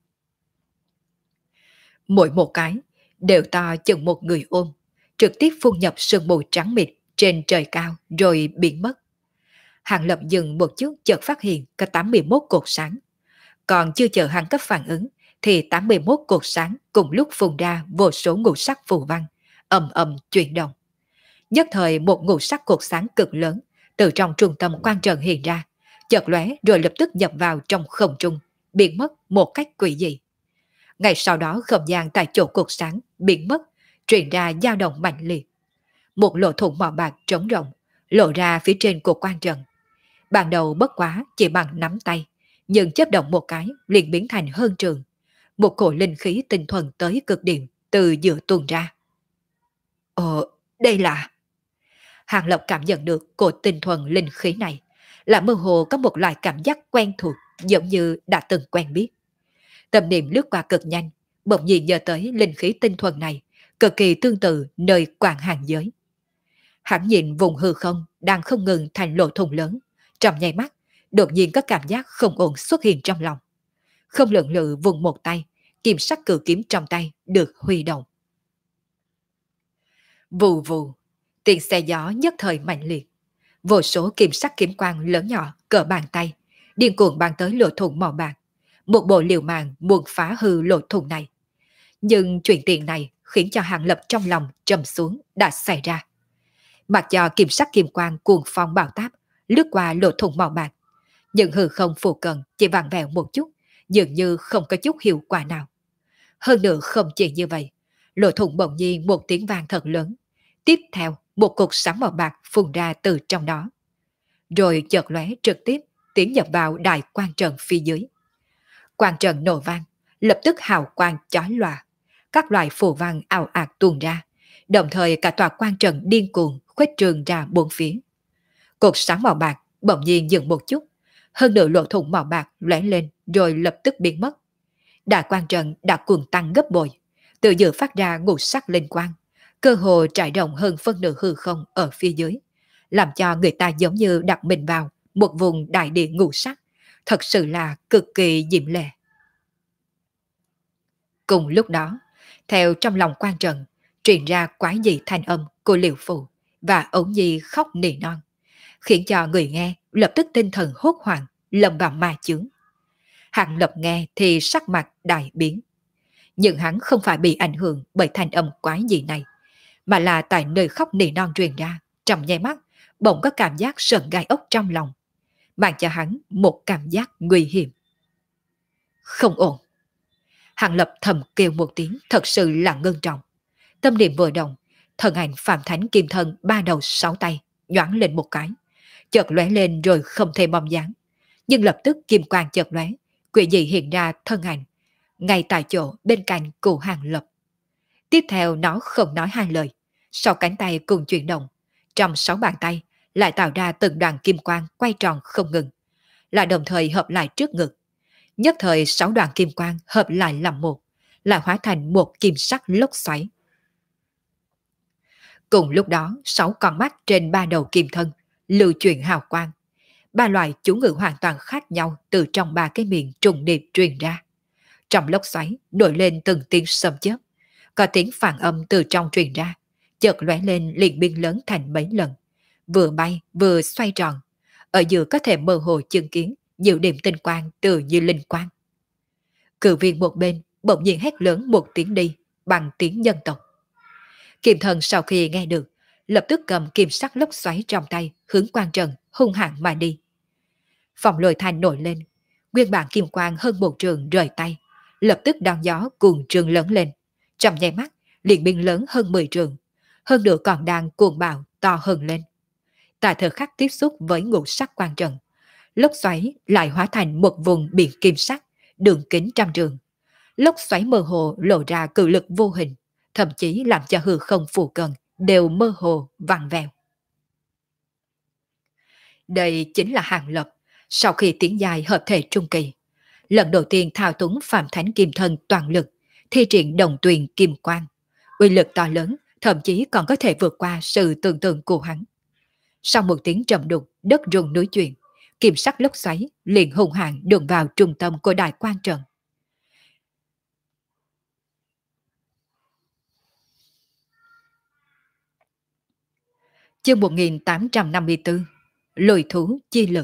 Mỗi một cái đều to chừng một người ôm, trực tiếp phun nhập sương mù trắng mịt trên trời cao rồi biến mất. Hàng Lập dừng một chút chợt phát hiện có 81 cột sáng. Còn chưa chờ hắn cấp phản ứng thì 81 cột sáng cùng lúc phun ra vô số ngũ sắc phù văn, ầm ầm chuyển động. Nhất thời một ngũ sắc cột sáng cực lớn từ trong trung tâm quan trận hiện ra, chợt lóe rồi lập tức nhập vào trong không trung, biến mất một cách quỷ dị. Ngay sau đó không gian tại chỗ cột sáng biến mất, truyền ra dao động mạnh liệt. Một lỗ thủng màu bạc trống rộng lộ ra phía trên của quan trận. Ban đầu bất quá chỉ bằng nắm tay, nhưng chớp động một cái liền biến thành hơn trường. Một cổ linh khí tinh thuần tới cực điểm từ giữa tuôn ra. Đây là... Hàng Lập cảm nhận được cổ tinh thuần linh khí này, là mơ hồ có một loại cảm giác quen thuộc, giống như đã từng quen biết. Tâm niệm lướt qua cực nhanh, bỗng nhiên nhớ tới linh khí tinh thuần này, cực kỳ tương tự nơi quảng hàng giới. Hắn nhìn vùng hư không đang không ngừng thành lỗ thủng lớn, trong nháy mắt, đột nhiên có cảm giác không ổn xuất hiện trong lòng. Không lượng lự vùng một tay, kim sắc cự kiếm trong tay được huy động. Vù vù, tiếng xe gió nhất thời mạnh liệt. Vô số kim sắc kiếm quang lớn nhỏ cỡ bàn tay, điên cuồng bắn tới lỗ thủng màu bạc. Một bộ liều mạng muốn phá hư lỗ thủng này. Nhưng chuyện tiền này khiến cho Hàng Lập trong lòng trầm xuống đã xảy ra. Mặc cho kim sắc kim quang cuồng phong bão táp lướt qua lỗ thủng màu bạc, nhưng hư không phù cận chỉ vặn vẹo một chút, dường như không có chút hiệu quả nào. Hơn nữa không chỉ như vậy, lỗ thủng bỗng nhiên một tiếng vang thật lớn, tiếp theo một cột sáng màu bạc phun ra từ trong đó, rồi chợt lóe trực tiếp tiến nhập vào đại quan trận phía dưới. Quan trận nổ vang, lập tức hào quang chói lòa, các loại phù văn ào ạt tuôn ra, đồng thời cả tòa quan trận điên cuồng khuếch trường ra bốn phía. Cột sáng màu bạc bỗng nhiên dừng một chút, hơn nữa lỗ thủng màu bạc lóe lên rồi lập tức biến mất. Đại quan trận đã cuồng tăng gấp bội, từ giữa phát ra ngũ sắc linh quang, cơ hồ trải rộng hơn phân nửa hư không ở phía dưới, làm cho người ta giống như đặt mình vào một vùng đại địa ngũ sắc, thật sự là cực kỳ diễm lệ. Cùng lúc đó, theo trong lòng quan trận, truyền ra quái dị thanh âm của Liễu Phù và Ấu Nhi khóc nỉ non, khiến cho người nghe lập tức tinh thần hốt hoảng, lâm vào ma chướng. Hàng Lập nghe thì sắc mặt đại biến. Nhưng hắn không phải bị ảnh hưởng bởi thanh âm quái dị này, mà là tại nơi khóc nỉ non truyền ra, trong nháy mắt, bỗng có cảm giác sợn gai ốc trong lòng. mang cho hắn một cảm giác nguy hiểm. Không ổn. Hàng Lập thầm kêu một tiếng thật sự là ngưng trọng. Tâm niệm vừa động, thần ảnh Phạm Thánh Kim Thân ba đầu sáu tay nhoáng lên một cái, chợt lóe lên rồi không thể bóng dáng. Nhưng lập tức kim quang chợt lóe, quỷ dị hiện ra thân ảnh ngay tại chỗ bên cạnh cụ Hàng Lập. Tiếp theo nó không nói hai lời, sau cánh tay cùng chuyển động, trong sáu bàn tay lại tạo ra từng đoàn kim quang quay tròn không ngừng, lại đồng thời hợp lại trước ngực. Nhất thời sáu đoàn kim quang hợp lại làm một, lại hóa thành một kim sắc lốc xoáy. Cùng lúc đó, sáu con mắt trên ba đầu kim thân lưu chuyển hào quang. Ba loại chú ngữ hoàn toàn khác nhau từ trong ba cái miệng trùng điệp truyền ra. Trong lốc xoáy nổi lên từng tiếng sấm chớp, có tiếng phản âm từ trong truyền ra, chợt lóe lên liền biên lớn thành mấy lần, vừa bay vừa xoay tròn. Ở giữa có thể mơ hồ chứng kiến nhiều điểm tinh quang từ như linh quang. Cự viên một bên bỗng nhiên hét lớn một tiếng đi bằng tiếng nhân tộc. Kim thần sau khi nghe được, lập tức cầm kim sắc lốc xoáy trong tay hướng Quan Trần hung hãn mà đi. Phòng lôi thanh nổi lên, nguyên bản kim quang hơn một trường rời tay, lập tức đón gió cuồng trường lớn lên, trong nháy mắt liền biên lớn hơn 10 trường, hơn nữa còn đang cuồng bạo to hơn lên. Tại thời khắc tiếp xúc với ngũ sắc Quan Trần, lốc xoáy lại hóa thành một vùng biển kim sắc, đường kính trăm trường. Lốc xoáy mơ hồ lộ ra cự lực vô hình, thậm chí làm cho hư không phù cận đều mơ hồ vặn vẹo. Đây chính là Hàng Lập, sau khi tiến dài hợp thể trung kỳ, lần đầu tiên thao túng Phạm Thánh Kim Thân toàn lực, thi triển đồng tuyền kim quang, uy lực to lớn, thậm chí còn có thể vượt qua sự tưởng tượng của hắn. Sau một tiếng trầm đục, đất rung núi chuyển, kim sắc lốc xoáy liền hùng hãn đụng vào trung tâm của đại quan trận. Chương 1854, Lôi thú chi lực.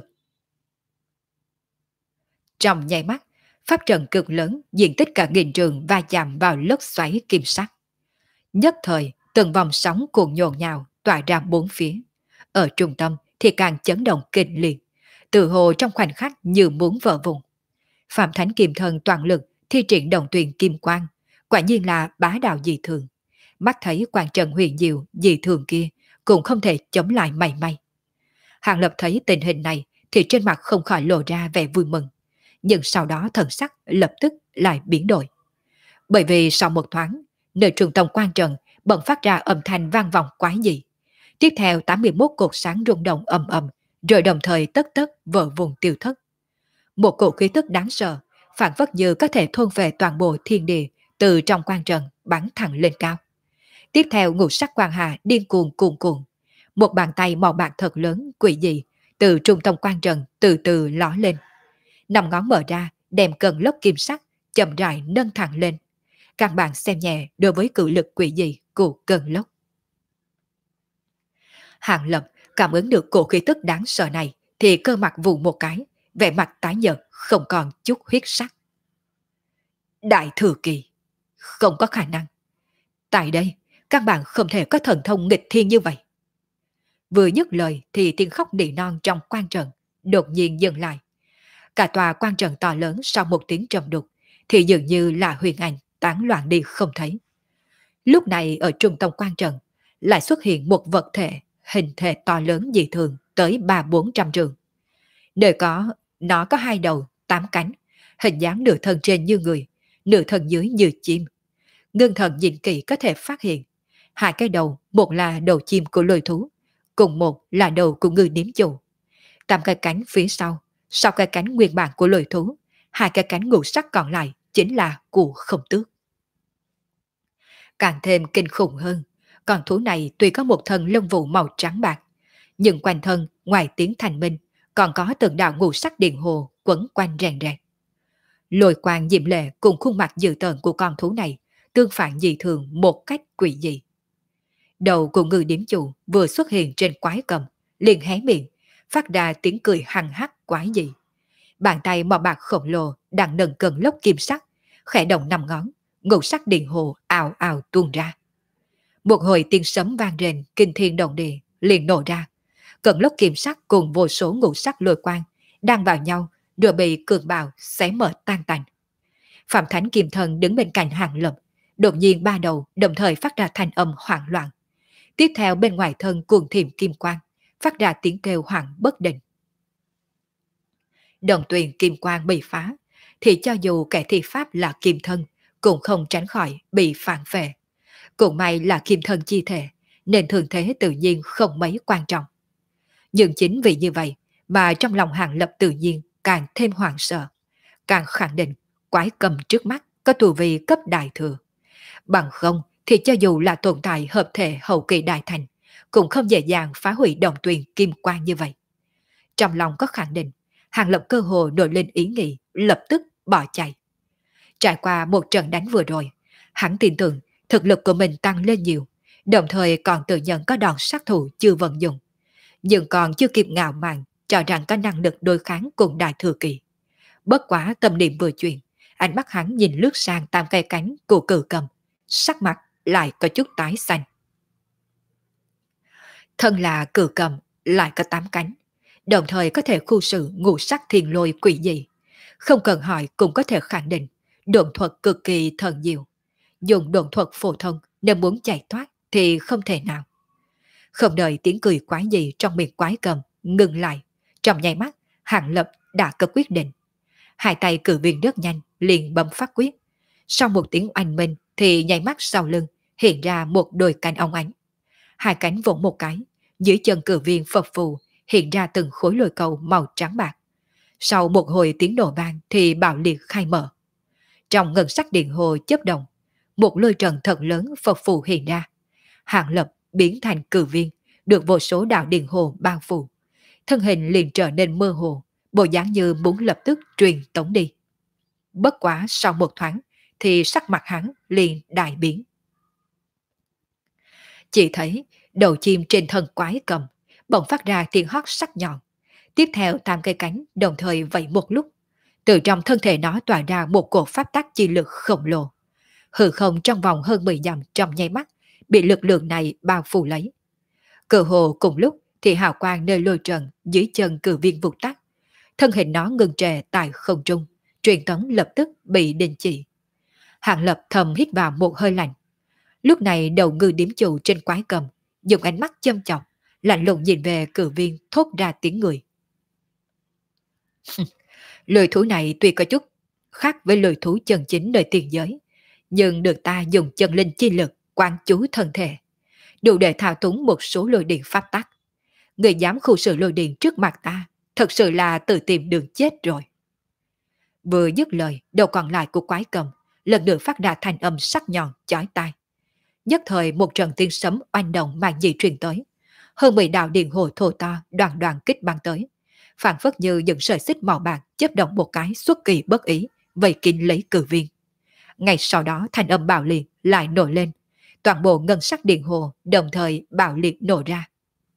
Trong nháy mắt, pháp trận cực lớn diện tích cả nghìn trường va chạm vào lốc xoáy kim sắc. Nhất thời, từng vòng sóng cuộn nhộn nhào tỏa ra bốn phía. Ở trung tâm thì càng chấn động kinh liệt, tự hồ trong khoảnh khắc như muốn vỡ vụn. Phạm Thánh Kim Thân toàn lực thi triển đồng tuyền kim quang, quả nhiên là bá đạo dị thường. Mắt thấy quan trận huyền diệu dị thường kia cũng không thể chống lại mảy may. Hàng Lập thấy tình hình này thì trên mặt không khỏi lộ ra vẻ vui mừng, nhưng sau đó thần sắc lập tức lại biến đổi. Bởi vì sau một thoáng, nơi trung tâm quan trận bỗng phát ra âm thanh vang vọng quái dị. Tiếp theo 81 cột sáng rung động ầm ầm, rồi đồng thời tất tất vỡ vùng tiêu thất. Một cổ khí tức đáng sợ, phản phất như có thể thôn về toàn bộ thiên địa từ trong quan trận bắn thẳng lên cao. Tiếp theo ngũ sắc quang hà điên cuồng cuồn cuộn, một bàn tay màu bạc thật lớn quỷ dị từ trung tâm quan trận từ từ ló lên. Năm ngón mở ra, đem cơn lốc kim sắc chậm rãi nâng thẳng lên. Các bạn xem nhẹ đối với cự lực quỷ dị của cơn lốc. Hàng Lập cảm ứng được cổ khí tức đáng sợ này thì cơ mặt vụ một cái, vẻ mặt tái nhợt không còn chút huyết sắc. Đại thừa kỳ, không có khả năng. Tại đây, các bạn không thể có thần thông nghịch thiên như vậy. Vừa dứt lời thì tiếng khóc nỉ non trong quan trận đột nhiên dừng lại. Cả tòa quan trận to lớn sau một tiếng trầm đục thì dường như là huyền ảnh tán loạn đi không thấy. Lúc này ở trung tâm quan trận lại xuất hiện một vật thể hình thể to lớn dị thường tới 300-400 trường. Nó có hai đầu, 8 cánh, hình dáng nửa thân trên như người, nửa thân dưới như chim. Ngưng thần nhìn kỹ có thể phát hiện hai cái đầu, một là đầu chim của lôi thú, cùng một là đầu của người nếm chủ. 8 cái cánh phía sau cái cánh nguyên bản của lôi thú, hai cái cánh ngũ sắc còn lại chính là của Không Tước. Càng thêm kinh khủng hơn, con thú này tuy có một thân lông vũ màu trắng bạc, nhưng quanh thân ngoài tiếng thành minh còn có từng đạo ngũ sắc điện hồ quấn quanh rèn rẹt. Lôi quang diệm lệ cùng khuôn mặt dữ tợn của con thú này tương phản dị thường một cách quỷ dị. Đầu của người điếm chủ vừa xuất hiện trên quái cầm, liền hé miệng, phát ra tiếng cười hằng hắc quái dị. Bàn tay màu bạc khổng lồ đang nâng cơn lốc kim sắc, khẽ động 5 ngón, ngũ sắc điện hồ ào ào tuôn ra. Một hồi tiếng sấm vang rền kinh thiên động địa liền nổ ra. Cơn lốc kim sắc cùng vô số ngũ sắc lôi quang đang vào nhau rồi bị cường bạo xé mở tan tành. Phạm Thánh Kim Thân đứng bên cạnh Hàng Lập, đột nhiên ba đầu đồng thời phát ra thanh âm hoảng loạn. Tiếp theo bên ngoài thân cuồng thiểm kim quang, phát ra tiếng kêu hoảng bất định. Đồng tuyền kim quang bị phá, thì cho dù kẻ thi pháp là kim thân, cũng không tránh khỏi bị phản phệ. Cũng may là kim thân chi thể, nên thường thế tự nhiên không mấy quan trọng. Nhưng chính vì như vậy mà trong lòng Hàng Lập tự nhiên càng thêm hoảng sợ, càng khẳng định quái cầm trước mắt có tu vi cấp đại thừa. Bằng không thì cho dù là tồn tại hợp thể hậu kỳ đại thành, cũng không dễ dàng phá hủy đồng tuyền kim quang như vậy. Trong lòng có khẳng định, Hàng Lập cơ hồ nổi lên ý nghĩ lập tức bỏ chạy. Trải qua một trận đánh vừa rồi, hắn tin tưởng thực lực của mình tăng lên nhiều, đồng thời còn tự nhận có đòn sát thủ chưa vận dụng. Nhưng còn chưa kịp ngạo mạn cho rằng có năng lực đối kháng cùng đại thừa kỳ. Bất quá tâm niệm vừa chuyển, ánh mắt hắn nhìn lướt sang tam cây cánh của cự cầm, sắc mặt lại có chút tái xanh. Thân là cự cầm, lại có 8 cánh, đồng thời có thể khu sự ngũ sắc thiên lôi quỷ dị. Không cần hỏi cũng có thể khẳng định, độn thuật cực kỳ thần diệu. Dùng độn thuật phổ thông nếu muốn chạy thoát thì không thể nào. Không đợi tiếng cười quái dị trong miệng quái cầm ngừng lại, trong nháy mắt Hàng Lập đã có quyết định. Hai tay cử viên rất nhanh liền bấm phát quyết. Sau một tiếng oanh minh thì nháy mắt sau lưng hiện ra một đôi cánh óng ánh. Hai cánh vỗ một cái, dưới chân cử viên phập phù hiện ra từng khối lôi cầu màu trắng bạc. Sau một hồi tiếng nổ vang thì bạo liệt khai mở. Trong ngân sắc điện hồ chớp động, một lôi trần thật lớn phập phù hiện ra. Hàng Lập biến thành cử viên, được vô số đạo điện hồ bao phủ. Thân hình liền trở nên mơ hồ, bộ dáng như muốn lập tức truyền tống đi. Bất quá sau một thoáng thì sắc mặt hắn liền đại biến. Chỉ thấy đầu chim trên thân quái cầm bỗng phát ra tiếng hót sắc nhọn. Tiếp theo tam cây cánh đồng thời vẫy một lúc. Từ trong thân thể nó tỏa ra một cổ pháp tắc chi lực khổng lồ. Hư không trong vòng hơn 10 dặm trong nháy mắt bị lực lượng này bao phủ lấy. Cơ hồ cùng lúc thì hào quang nơi lôi trần dưới chân cử viên vụt tắt. Thân hình nó ngừng trệ tại không trung, truyền tống lập tức bị đình chỉ. Hàng Lập thầm hít vào một hơi lạnh. Lúc này đầu ngư điếm chủ trên quái cầm, dùng ánh mắt châm chọc, lạnh lùng nhìn về cử viên thốt ra tiếng người. Lời thú này tuy có chút khác với lời thú chân chính nơi tiền giới, nhưng được ta dùng chân linh chi lực quan chú thân thể, đủ để thao túng một số lôi điện pháp tắc. Người dám khu sự lôi điện trước mặt ta, thật sự là tự tìm đường chết rồi. Vừa dứt lời, đầu còn lại của quái cầm lần nữa phát ra thanh âm sắc nhọn chói tai. Nhất thời một trận tiếng sấm oanh động màn dị truyền tới. Hơn 10 đạo điện hồ thô to đoàn đoàn kích băng tới. Phản phất như những sợi xích màu bạc chớp động một cái xuất kỳ bất ý, vây kín lấy cử viên. Ngay sau đó thanh âm bạo liệt lại nổi lên. Toàn bộ ngân sắc điện hồ đồng thời bạo liệt nổ ra.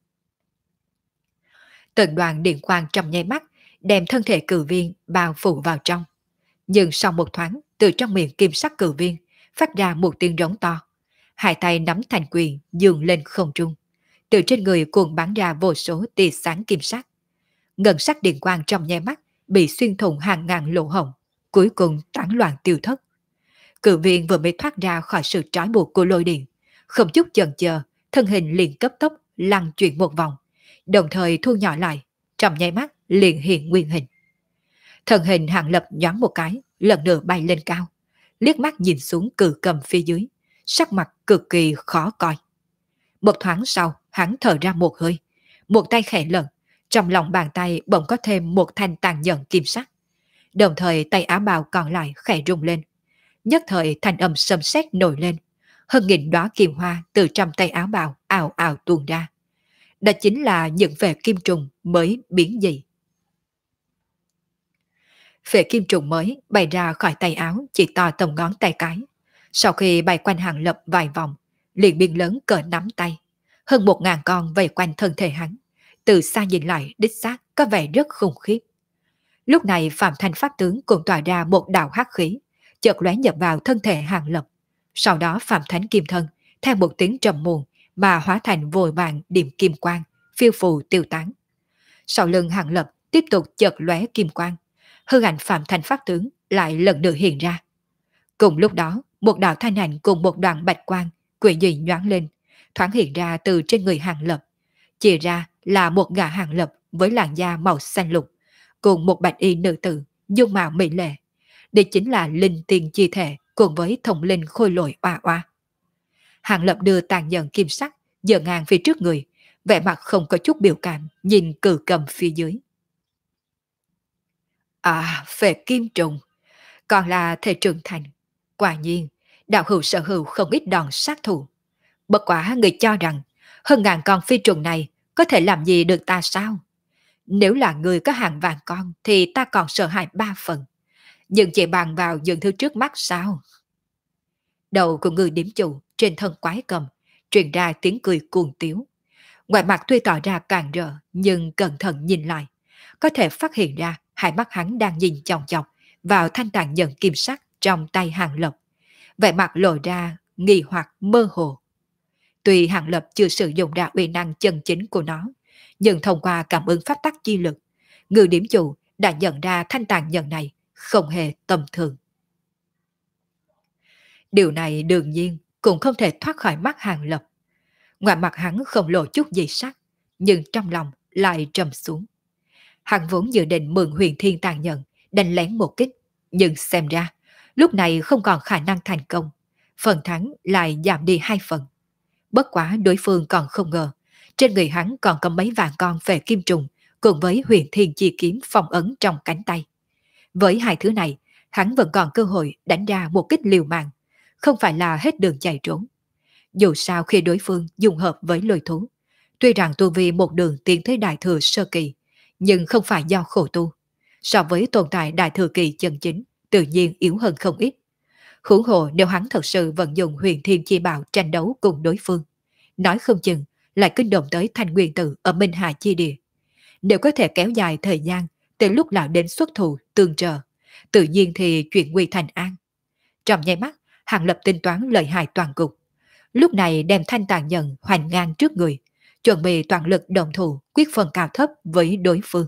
Từng đoàn điện quang trong nháy mắt đem thân thể cử viên bao phủ vào trong. Nhưng sau một thoáng, từ trong miệng kim sắc cử viên phát ra một tiếng rống to. Hai tay nắm thành quyền dường lên không trung. Từ trên người cuồng bắn ra vô số tia sáng kim sắc. Ngân sắc điện quang trong nháy mắt bị xuyên thủng hàng ngàn lỗ hổng, cuối cùng tán loạn tiêu thất. Cử viên vừa mới thoát ra khỏi sự trói buộc của lôi điện, không chút chần chờ, thân hình liền cấp tốc lăn chuyển một vòng, đồng thời thu nhỏ lại, trong nháy mắt liền hiện nguyên hình. Thân hình Hàng Lập nhoáng một cái, lần nữa bay lên cao, liếc mắt nhìn xuống cự cầm phía dưới, sắc mặt cực kỳ khó coi. Một thoáng sau, hắn thở ra một hơi, một tay khẽ lật, trong lòng bàn tay bỗng có thêm một thanh tàn nhẫn kim sắc. Đồng thời tay áo bào còn lại khẽ rung lên. Nhất thời thanh âm sấm sét nổi lên, hơn nghìn đóa kim hoa từ trong tay áo bào ào ào tuôn ra. Đó chính là những phệ kim trùng mới biến dị. Phệ kim trùng mới bay ra khỏi tay áo chỉ to tầm ngón tay cái. Sau khi bay quanh Hàng Lập vài vòng, liền biến lớn cỡ nắm tay. Hơn 1000 con vây quanh thân thể hắn. Từ xa nhìn lại đích xác có vẻ rất khủng khiếp. Lúc này Phạm Thanh Pháp Tướng cũng tỏa ra một đạo hắc khí, chợt lóe nhập vào thân thể Hàng Lập. Sau đó Phạm Thánh Kim Thân theo một tiếng trầm muộn mà hóa thành vội vàng điểm kim quang, phiêu phù tiêu tán. Sau lưng Hàng Lập tiếp tục chợt lóe kim quang, hư ảnh Phạm Thành pháp tướng lại lần nữa hiện ra. Cùng lúc đó, một đạo thanh ảnh cùng một đoạn bạch quang quỷ dị nhoáng lên, thoáng hiện ra từ trên người Hàng Lập. Chỉ ra là một gã Hàng Lập với làn da màu xanh lục, cùng một bạch y nữ tử, dung mạo mỹ lệ. Đây chính là linh tiên chi thể cùng với thông linh khôi lỗi oa oa. Hàng Lập đưa tàn nhẫn kim sắc dựa ngang phía trước người, vẻ mặt không có chút biểu cảm, nhìn Cử Cầm phía dưới. À, về kim trùng, còn là thể trưởng thành. Quả nhiên, đạo hữu sở hữu không ít đòn sát thủ. Bất quả người cho rằng hơn ngàn con phi trùng này có thể làm gì được ta sao? Nếu là người có hàng vạn con thì ta còn sợ hãi 3 phần. Nhưng chỉ bàn vào những thứ trước mắt sao? Đầu của người điểm chủ trên thân quái cầm truyền ra tiếng cười cuồng tiếu. Ngoài mặt tuy tỏ ra càng rỡ, nhưng cẩn thận nhìn lại, có thể phát hiện ra hai mắt hắn đang nhìn chòng chọc vào thanh tàn nhận kim sắc trong tay Hàng Lập. Vẻ mặt lộ ra nghi hoặc mơ hồ. Tuy Hàng Lập chưa sử dụng ra uy năng chân chính của nó, nhưng thông qua cảm ứng pháp tắc chi lực, người điểm chủ đã nhận ra thanh tàn nhận này không hề tầm thường. Điều này đương nhiên cũng không thể thoát khỏi mắt Hàng Lập. Ngoài mặt hắn không lộ chút gì sắc, nhưng trong lòng lại trầm xuống. Hắn vốn dự định mượn huyền thiên tàn nhận, đánh lén một kích, nhưng xem ra, lúc này không còn khả năng thành công. Phần thắng lại giảm đi 2 phần. Bất quá đối phương còn không ngờ, trên người hắn còn có mấy vạn con phệ kim trùng, cùng với huyền thiên chi kiếm phong ấn trong cánh tay. Với hai thứ này, hắn vẫn còn cơ hội đánh ra một kích liều mạng, không phải là hết đường chạy trốn. Dù sao khi đối phương dùng hợp với lôi thú, tuy rằng tu vi một đường tiến tới đại thừa sơ kỳ, nhưng không phải do khổ tu. So với tồn tại đại thừa kỳ chân chính, tự nhiên yếu hơn không ít. Huống hồ nếu hắn thật sự vận dụng huyền thiên chi bảo tranh đấu cùng đối phương, nói không chừng lại kinh động tới thanh nguyên tử ở Minh Hà chi địa. Nếu có thể kéo dài thời gian tới lúc lão đến xuất thủ tương trợ, tự nhiên thì chuyện nguy thành an. Trong nháy mắt, Hàng Lập tính toán lợi hại toàn cục. Lúc này đem thanh tàn nhận hoành ngang trước người, chuẩn bị toàn lực đồng thủ quyết phần cao thấp với đối phương.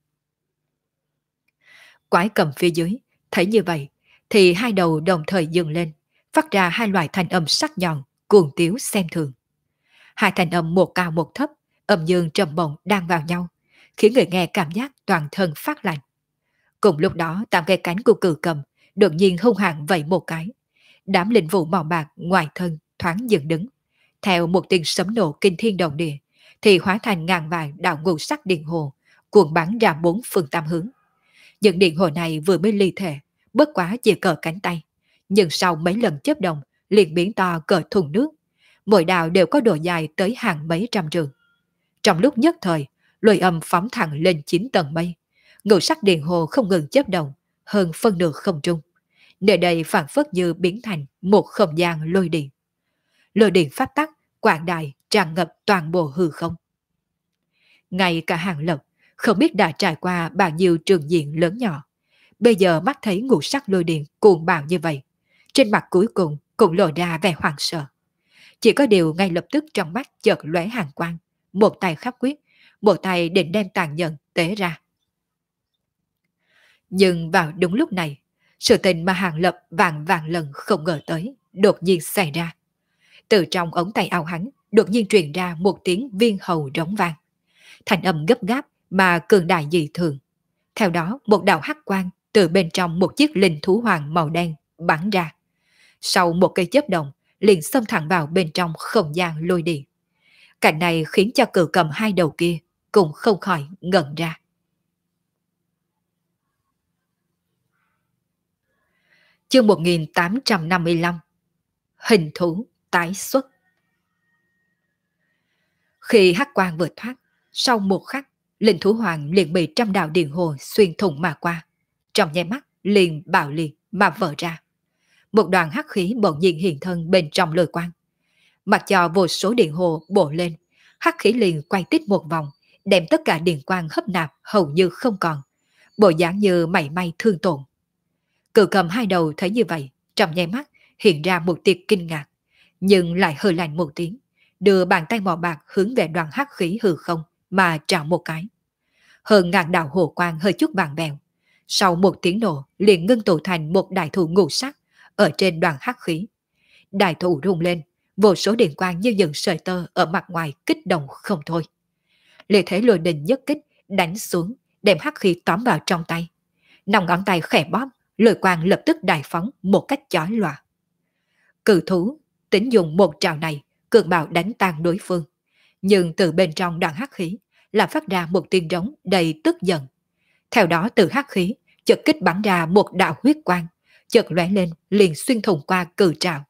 Quái cầm phía dưới, thấy như vậy, thì hai đầu đồng thời dừng lên, phát ra hai loại thanh âm sắc nhọn, cuồng tiếu xem thường. Hai thanh âm một cao một thấp, âm dương trầm bổng đang vào nhau, khiến người nghe cảm giác toàn thân phát lạnh. Cùng lúc đó, tạm cây cánh của Cử Cầm đột nhiên hung hăng vẫy một cái. Đám linh vụ màu bạc ngoài thân thoáng dừng đứng. Theo một tiếng sấm nổ kinh thiên động địa, thì hóa thành ngàn vàng đạo ngũ sắc điện hồ, cuồng bắn ra 4 phương 8 hướng. Những điện hồ này vừa mới ly thể, bất quá chỉ cỡ cánh tay, nhưng sau mấy lần chớp động liền biến to cỡ thùng nước. Mỗi đạo đều có độ dài tới hàng mấy trăm trường. Trong lúc nhất thời, lôi âm phóng thẳng lên 9 tầng mây. Ngũ sắc điện hồ không ngừng chớp động, hơn phân nửa không trung. Nơi đây phản phất như biến thành một không gian lôi điện. Lôi điện phát tắc, quảng đại, tràn ngập toàn bộ hư không. Ngay cả Hàng Lập, không biết đã trải qua bao nhiêu trường diện lớn nhỏ. Bây giờ mắt thấy ngũ sắc lôi điện cuồng bạo như vậy. Trên mặt cuối cùng cũng lộ ra vẻ hoảng sợ. Chỉ có điều ngay lập tức trong mắt chợt lóe hàn quang. Một tay khắp quyết, một tay định đem tàn nhẫn tế ra. Nhưng vào đúng lúc này, sự tình mà Hàng Lập vạn vạn lần không ngờ tới, đột nhiên xảy ra. Từ trong ống tay áo hắn, đột nhiên truyền ra một tiếng viên hầu rống vang. Thành âm gấp gáp mà cường đại dị thường. Theo đó, một đạo hắc quang từ bên trong một chiếc linh thú hoàng màu đen bắn ra. Sau một cây chớp động, liền xông thẳng vào bên trong không gian lôi điện. Cảnh này khiến cho Cử Cầm hai đầu kia cũng không khỏi ngẩn ra. Chương 1855. Hình thú tái xuất. Khi hắc quang vừa thoát, sau một khắc, linh thú hoàng liền bị trăm đạo điện hồ xuyên thủng mà qua. Trong nháy mắt liền bạo liệt mà vỡ ra. Một đoàn hắc khí bỗng nhiên hiện thân bên trong lôi quang. Mặc cho vô số điện hồ bổ lên, hắc khí liền quay tít một vòng, đem tất cả điện quang hấp nạp hầu như không còn, bộ dáng như mảy may thương tổn. Cự Cầm hai đầu thấy như vậy, trong nháy mắt hiện ra một tia kinh ngạc, nhưng lại hơi lạnh một tiếng, đưa bàn tay màu bạc hướng về đoàn hắc khí hư không mà trào một cái. Hơn ngàn đạo hồ quang hơi chút vàng bèo. Sau một tiếng nổ, liền ngưng tụ thành một đại thụ ngũ sắc ở trên đoàn hắc khí. Đại thụ rung lên, vô số điện quang như những sợi tơ ở mặt ngoài kích động không thôi. Lê Thế Lôi Đình nhất kích đánh xuống, đem hắc khí tóm vào trong tay. Nòng ngón tay khẽ bóp, lôi quang lập tức đại phóng một cách chói lòa. Cự thú tính dùng một trào này cường bạo đánh tan đối phương, nhưng từ bên trong đoàn hắc khí là phát ra một tiếng rống đầy tức giận. Theo đó từ hắc khí chợt kích bắn ra một đạo huyết quang, chợt lóe lên liền xuyên thủng qua cự trào.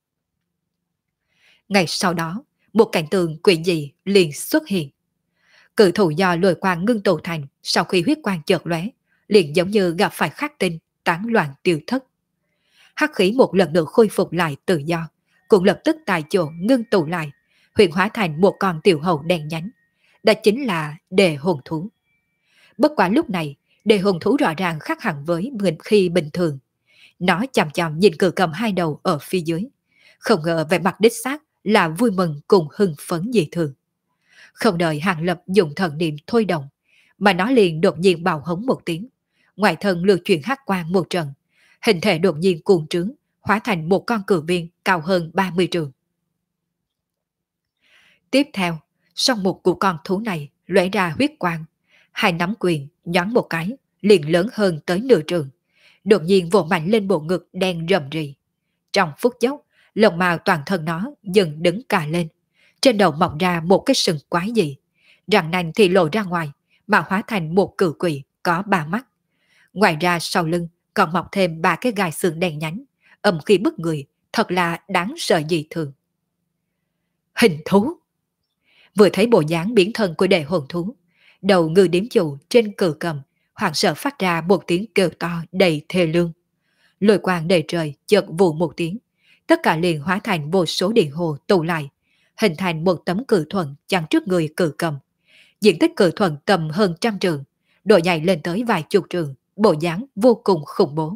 Ngày sau đó, một cảnh tượng quỷ dị liền xuất hiện. Cự thủ do lôi quang ngưng tụ thành sau khi huyết quang chợt lóe, liền giống như gặp phải khắc tinh, tán loạn tiêu thất. Hắc khí một lần nữa khôi phục lại tự do, cũng lập tức tại chỗ ngưng tụ lại, huyện hóa thành một con tiểu hầu đen nhánh. Đó chính là đề hồn thú. Bất quá lúc này, đề hồn thú rõ ràng khác hẳn với khi bình thường. Nó chằm chằm nhìn Cự Cầm hai đầu ở phía dưới. Không ngờ vẻ mặt đích xác là vui mừng cùng hưng phấn dị thường. Không đợi Hàng Lập dùng thần niệm thôi động, mà nó liền đột nhiên bạo hống một tiếng. Ngoại thân lưu chuyển hắc quang một trận, hình thể đột nhiên cuồng trướng, hóa thành một con cự viên cao hơn 30 trượng. Tiếp theo, song mục của con thú này lóe ra huyết quang, hai nắm quyền nhón một cái, liền lớn hơn tới nửa trường. Đột nhiên vỗ mạnh lên bộ ngực đen rầm rì. Trong phút chốc, lồng mào toàn thân nó dần đứng cả lên. Trên đầu mọc ra một cái sừng quái dị. Răng nanh thì lộ ra ngoài, mà hóa thành một cự quỷ có ba mắt. Ngoài ra sau lưng còn mọc thêm ba cái gai xương đen nhánh, âm khí bức người, thật là đáng sợ dị thường. Hình thú! Vừa thấy bộ dáng biến thân của đệ hồn thú, đầu ngư điếm chủ trên Cự Cầm hoảng sợ phát ra một tiếng kêu to đầy thê lương. Lôi quang đầy trời chợt vù một tiếng, tất cả liền hóa thành vô số điện hồ tụ lại, hình thành một tấm cự thuận chắn trước người Cự Cầm. Diện tích cự thuận tầm hơn 100 trượng, độ dài lên tới vài chục trượng, bộ dáng vô cùng khủng bố.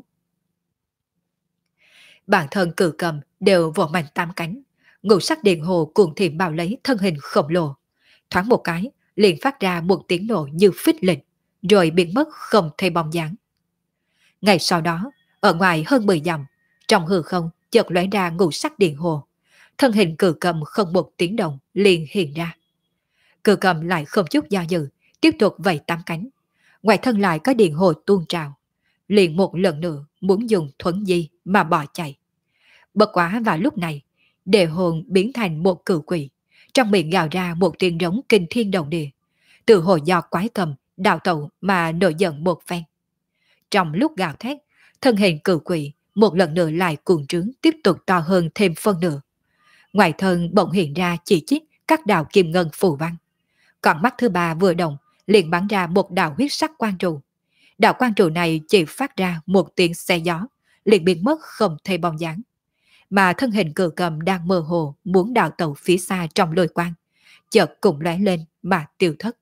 Bản thân Cự Cầm đều vỗ mạnh tám cánh, ngũ sắc điện hồ cuồng thiểm bao lấy thân hình khổng lồ. Thoáng một cái, liền phát ra một tiếng nổ như phích lịch, rồi biến mất không thấy bóng dáng. Ngày sau đó, ở ngoài hơn 10 dặm, trong hư không chợt lóe ra ngũ sắc điện hồ, thân hình Cự Cầm không một tiếng động liền hiện ra. Cự Cầm lại không chút do dự, tiếp tục vẫy tám cánh. Ngoài thân lại có điện hồ tuôn trào, liền một lần nữa muốn dùng thuấn di mà bỏ chạy. Bất quá vào lúc này, đề hồn biến thành một cự quỷ, trong miệng gào ra một tiếng rống kinh thiên động địa, tự hồ do quái cầm đào tẩu mà nổi giận một phen. Trong lúc gào thét, thân hình cự quỷ một lần nữa lại cuồng trướng tiếp tục to hơn thêm phân nửa. Ngoài thân bỗng hiện ra chỉ chít các đạo kim ngân phù văn. Còn mắt thứ ba vừa động, liền bắn ra một đạo huyết sắc quang trụ. Đạo quang trụ này chỉ phát ra một tiếng xe gió, liền biến mất không thấy bóng dáng. Mà thân hình Cự Cầm đang mơ hồ muốn đào tẩu phía xa trong lôi quang, chợt cùng lóe lên mà tiêu thất.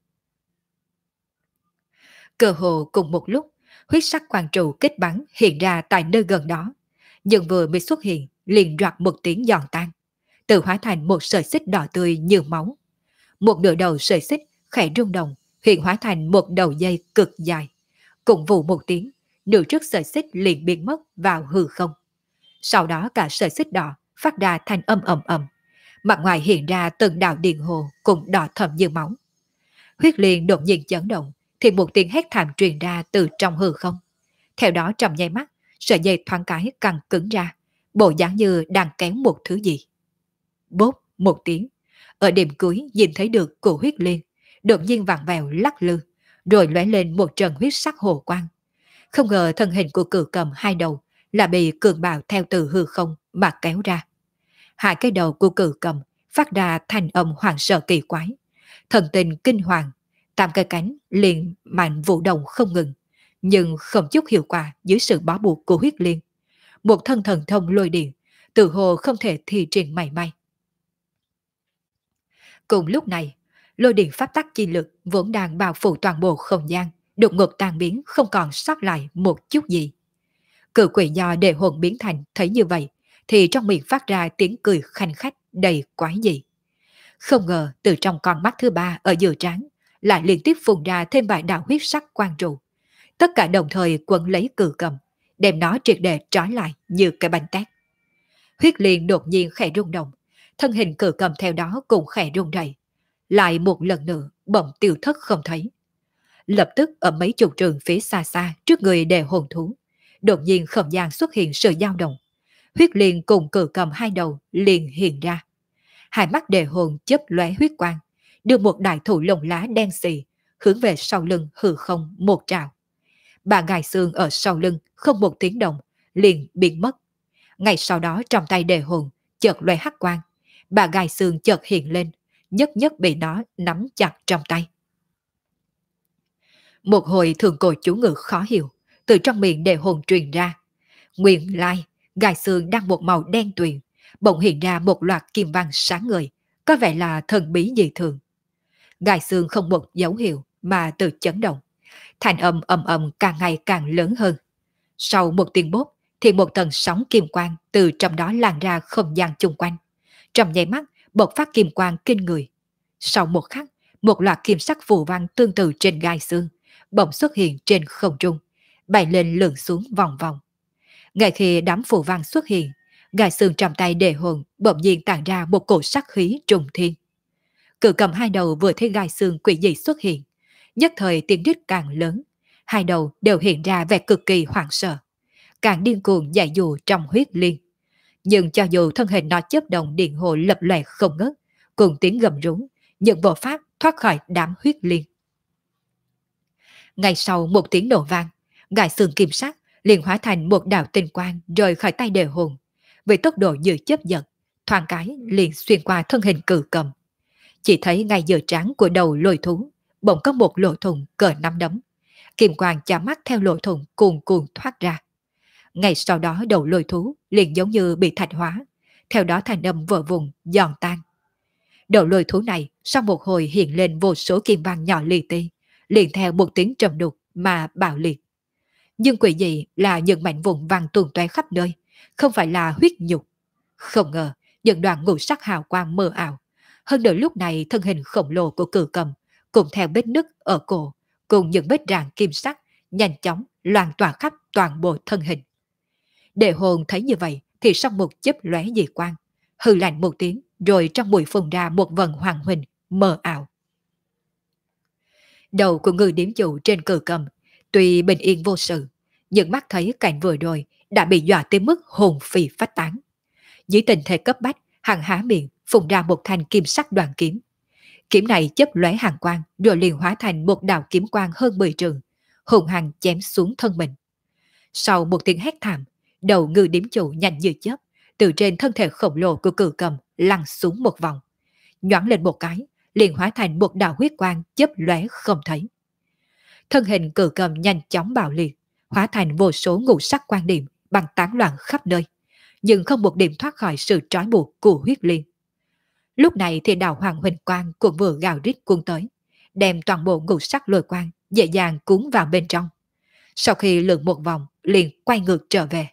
Cơ hồ cùng một lúc, huyết sắc quang trụ kích bắn hiện ra tại nơi gần đó, nhưng vừa mới xuất hiện liền đoạt một tiếng giòn tan, tự hóa thành một sợi xích đỏ tươi như máu. Một nửa đầu sợi xích khẽ rung động, hiện hóa thành một đầu dây cực dài. Cùng vụ một tiếng, nửa trước sợi xích liền biến mất vào hư không. Sau đó cả sợi xích đỏ phát ra thanh âm ầm ầm, mặt ngoài hiện ra từng đạo điện hồ cùng đỏ thẫm như máu. Huyết liền đột nhiên chấn động, thì một tiếng hét thảm truyền ra từ trong hư không. Theo đó trong nháy mắt, sợi dây thoáng cái căng cứng ra, bộ dáng như đang kéo một thứ gì. Bốp một tiếng, ở điểm cuối nhìn thấy được cổ huyết liên, đột nhiên vặn vẹo lắc lư, rồi lóe lên một trận huyết sắc hồ quang. Không ngờ thân hình của Cự Cầm hai đầu là bị cường bạo theo từ hư không mà kéo ra. Hai cái đầu của Cự Cầm phát ra thanh âm hoàng sợ kỳ quái, thần tình kinh hoàng, tam cái cánh liền mạnh vụ động không ngừng, nhưng không chút hiệu quả dưới sự bó buộc của huyết liên. Một thân thần thông lôi điện, tự hồ không thể thi triển mảy may. Cùng lúc này, lôi điện pháp tắc chi lực vốn đang bao phủ toàn bộ không gian, đột ngột tan biến không còn sót lại một chút gì. Cự quỷ do đề hồn biến thành thấy như vậy, thì trong miệng phát ra tiếng cười khanh khách đầy quái dị. Không ngờ từ trong con mắt thứ ba ở giữa trán lại liên tiếp phun ra thêm vài đạo huyết sắc quang trụ. Tất cả đồng thời quấn lấy cự cầm, đem nó triệt để trói lại như cái bánh tét. Huyết liên đột nhiên khẽ rung động, thân hình cự cầm theo đó cũng khẽ rung rẩy, lại một lần nữa bỗng tiêu thất không thấy. Lập tức ở mấy chục trường phía xa xa trước người đề hồn thú, đột nhiên không gian xuất hiện sự dao động. Huyết liên cùng cự cầm hai đầu liền hiện ra. Hai mắt đề hồn chớp lóe huyết quang, đưa một đại thủ lồng lá đen xì hướng về sau lưng hư không một trào. Bà gai xương ở sau lưng không một tiếng động liền biến mất. Ngay sau đó trong tay đề hồn chợt lóe hắc quang, bà gai xương chợt hiện lên, nhất nhất bị nó nắm chặt trong tay. Một hồi thường cổ chú ngữ khó hiểu từ trong miệng đề hồn truyền ra. Nguyên lai, gai xương đang một màu đen tuyền, bỗng hiện ra một loạt kim văn sáng ngời, có vẻ là thần bí dị thường. Gai xương không một dấu hiệu mà tự chấn động, thanh âm ầm ầm càng ngày càng lớn hơn. Sau một tiếng bốp thì một tầng sóng kim quang từ trong đó lan ra không gian chung quanh. Trong nháy mắt bộc phát kim quang kinh người. Sau một khắc, một loạt kim sắc phù văn tương tự trên gai xương bỗng xuất hiện trên không trung, bay lên lượn xuống vòng vòng. Ngay khi đám phù văn xuất hiện, gai xương trong tay đề hồn bỗng nhiên tản ra một cổ sắc khí trùng thiên. Cự cầm hai đầu vừa thấy gai xương quỷ dị xuất hiện, nhất thời tiếng rít càng lớn, hai đầu đều hiện ra vẻ cực kỳ hoảng sợ, càng điên cuồng dại dụ trong huyết liên. Nhưng cho dù thân hình nó chớp động điện hồ lập lòe không ngớt, cùng tiếng gầm rú, những bộ pháp thoát khỏi đám huyết liên. Ngay sau một tiếng nổ vang, gai xương kim sắc liền hóa thành một đạo tinh quang rời khỏi tay đề hồn, với tốc độ như chớp giật, thoáng cái liền xuyên qua thân hình cự cầm. Chỉ thấy ngay giữa trán của đầu lôi thú bỗng có một lỗ thủng cỡ nắm đấm, kim quang chạm mắt theo lỗ thủng cuồn cuộn thoát ra. Ngay sau đó đầu lôi thú liền giống như bị thạch hóa, theo đó thành âm vỡ vụn giòn tan. Đầu lôi thú này sau một hồi hiện lên vô số kim vang nhỏ li ti, liền theo một tiếng trầm đục mà bạo liệt. Nhưng quỷ dị là những mảnh vụn vàng tuôn tóe khắp nơi, không phải là huyết nhục. Không ngờ những đoạn ngũ sắc hào quang mờ ảo. Hơn nữa lúc này thân hình khổng lồ của cự cầm cùng theo vết nứt ở cổ, cùng những vết rạn kim sắc nhanh chóng loàn tỏa khắp toàn bộ thân hình. Đệ hồn thấy như vậy thì sau một chớp lóe dị quang, hừ lạnh một tiếng, rồi trong bụi phun ra một vần hoàng huỳnh mờ ảo. Đầu của người điểm chủ trên cự cầm tuy bình yên vô sự, nhưng mắt thấy cảnh vừa rồi đã bị dọa tới mức hồn phi phách tán. Dưới tình thế cấp bách, hắn há miệng phun ra một thanh kim sắc đoàn kiếm. Kiếm này chớp lóe hàng quang, rồi liền hóa thành một đạo kiếm quang hơn 10 trường, hùng hằng chém xuống thân mình. Sau một tiếng hét thảm, đầu ngư điểm chủ nhanh như chớp, từ trên thân thể khổng lồ của cự cầm lăn xuống một vòng, nhoáng lên một cái, liền hóa thành một đạo huyết quang chớp lóe không thấy. Thân hình cự cầm nhanh chóng bạo liệt, hóa thành vô số ngũ sắc quan điểm băng tán loạn khắp nơi, nhưng không một điểm thoát khỏi sự trói buộc của huyết liên. Lúc này thì đạo hoàng huỳnh quang cũng vừa gào rít cuốn tới, đem toàn bộ ngũ sắc lôi quang dễ dàng cuốn vào bên trong. Sau khi lượn một vòng, liền quay ngược trở về.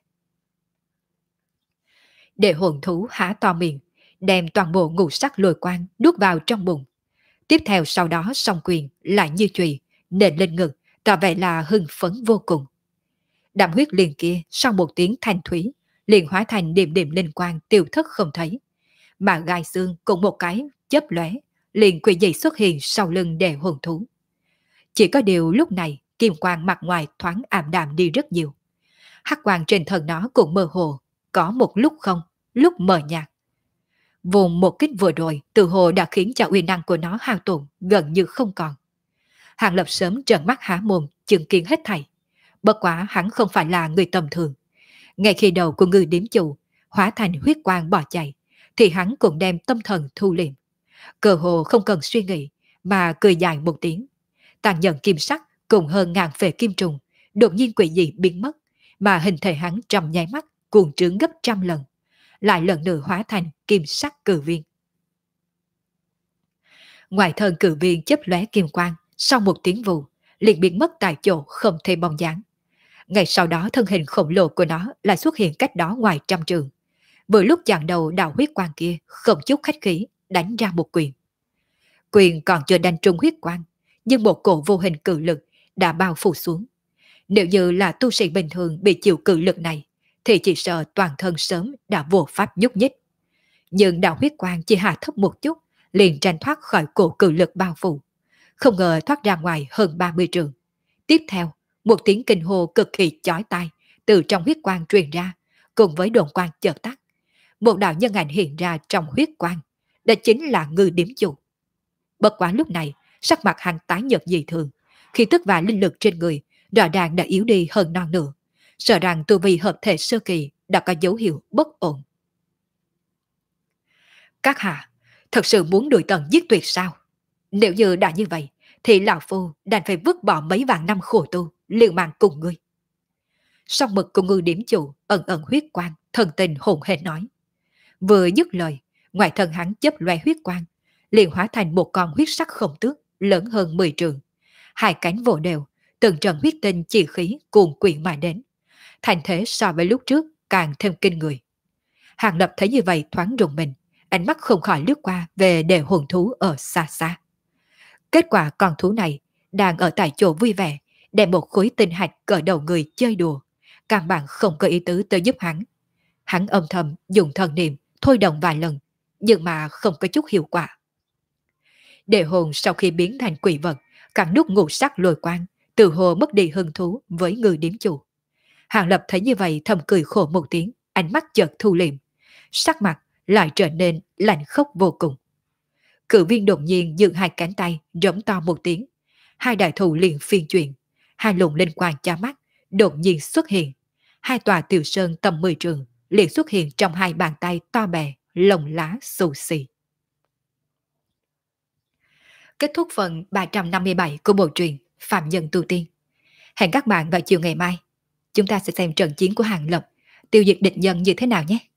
Để hồn thú há to miệng, đem toàn bộ ngũ sắc lôi quang nuốt vào trong bụng. Tiếp theo sau đó song quyền lại như chùy nện lên ngực, tỏ vẻ là hưng phấn vô cùng. Đạm huyết liền kia sau một tiếng thanh thúy, liền hóa thành điểm điểm linh quang tiêu thất không thấy. Mà gai xương cùng một cái chớp lóe, liền quỷ dị xuất hiện sau lưng để hồn thú. Chỉ có điều lúc này kim quang mặt ngoài thoáng ảm đạm đi rất nhiều. Hắc quang trên thân nó cũng mơ hồ, có một lúc không, lúc mờ nhạt. Vùng một kích vừa rồi từ hồ đã khiến cho uy năng của nó hao tổn gần như không còn. Hàng Lập sớm trợn mắt há mồm chứng kiến hết thảy. Bất quá hắn không phải là người tầm thường. Ngay khi đầu của người điếm chủ hóa thành huyết quang bỏ chạy, thì hắn cũng đem tâm thần thu liệm. Cơ hồ không cần suy nghĩ mà cười dài một tiếng. Tàn nhận kim sắc cùng hơn ngàn phệ kim trùng đột nhiên quỷ dị biến mất, mà hình thể hắn trong nháy mắt cuồng trướng gấp trăm lần, lại lần nữa hóa thành kim sắc cử viên. Ngoài thân cử viên chớp lóe kim quang, sau một tiếng vụ liền biến mất tại chỗ không thêm bóng dáng. Ngay sau đó thân hình khổng lồ của nó lại xuất hiện cách đó ngoài trăm trường. Vừa lúc chạm đầu đạo huyết quang kia không chút khách khí đánh ra một quyền. Quyền còn chưa đánh trúng huyết quang nhưng một cổ vô hình cự lực đã bao phủ xuống. Nếu như là tu sĩ bình thường bị chịu cự lực này, thì chỉ sợ toàn thân sớm đã vô pháp nhúc nhích. Nhưng đạo huyết quang chỉ hạ thấp một chút, liền tranh thoát khỏi cổ cự lực bao phủ. Không ngờ thoát ra ngoài hơn 30 trường. Tiếp theo, một tiếng kinh hô cực kỳ chói tai từ trong huyết quang truyền ra, cùng với đồn quang chợt tắt. Một đạo nhân ảnh hiện ra trong huyết quang, đó chính là Ngư Điếm Chủ. Bất quá lúc này, sắc mặt hắn tái nhợt dị thường, khí tức và linh lực trên người rõ ràng đã yếu đi hơn non nửa, sợ rằng tu vi hợp thể sơ kỳ đã có dấu hiệu bất ổn. Các hạ, thật sự muốn đuổi tận giết tuyệt sao? Nếu như đã như vậy, thì lão phu đành phải vứt bỏ mấy vạn năm khổ tu, liều mạng cùng ngươi. Song mực của Ngư Điếm Chủ ẩn ẩn huyết quang, thần tình hồn hển nói. Vừa dứt lời, ngoài thân hắn chớp loe huyết quang, liền hóa thành một con huyết sắc khổng tước lớn hơn 10 trường. Hai cánh vỗ đều, từng trận huyết tinh chỉ khí cuồn quyện mà đến. Thành thế so với lúc trước càng thêm kinh người. Hàng Lập thấy như vậy thoáng rùng mình, ánh mắt không khỏi lướt qua về đề hồn thú ở xa xa. Kết quả con thú này đang ở tại chỗ vui vẻ, đem một khối tinh hạch cỡ đầu người chơi đùa, căn bản không có ý tứ tới giúp hắn. Hắn âm thầm dùng thần niệm thôi động vài lần, nhưng mà không có chút hiệu quả. Đề hồn sau khi biến thành quỷ vật, cắn nút ngũ sắc lôi quang, từ hồ mất đi hứng thú với Ngư Điếm Chủ. Hàng Lập thấy như vậy thầm cười khổ một tiếng, ánh mắt chợt thu liệm, sắc mặt lại trở nên lạnh khốc vô cùng. Cự viên đột nhiên dựng hai cánh tay, rống to một tiếng, hai đại thụ liền phiên chuyển, hai luồng linh quang chói mắt đột nhiên xuất hiện, hai tòa tiểu sơn tầm 10 trường liền xuất hiện trong hai bàn tay to bè, lồng lá xù xì. Kết thúc phần 357 của bộ truyện Phạm Nhân Tu Tiên. Hẹn các bạn vào chiều ngày mai, chúng ta sẽ xem trận chiến của Hàng Lập tiêu diệt địch nhân như thế nào nhé.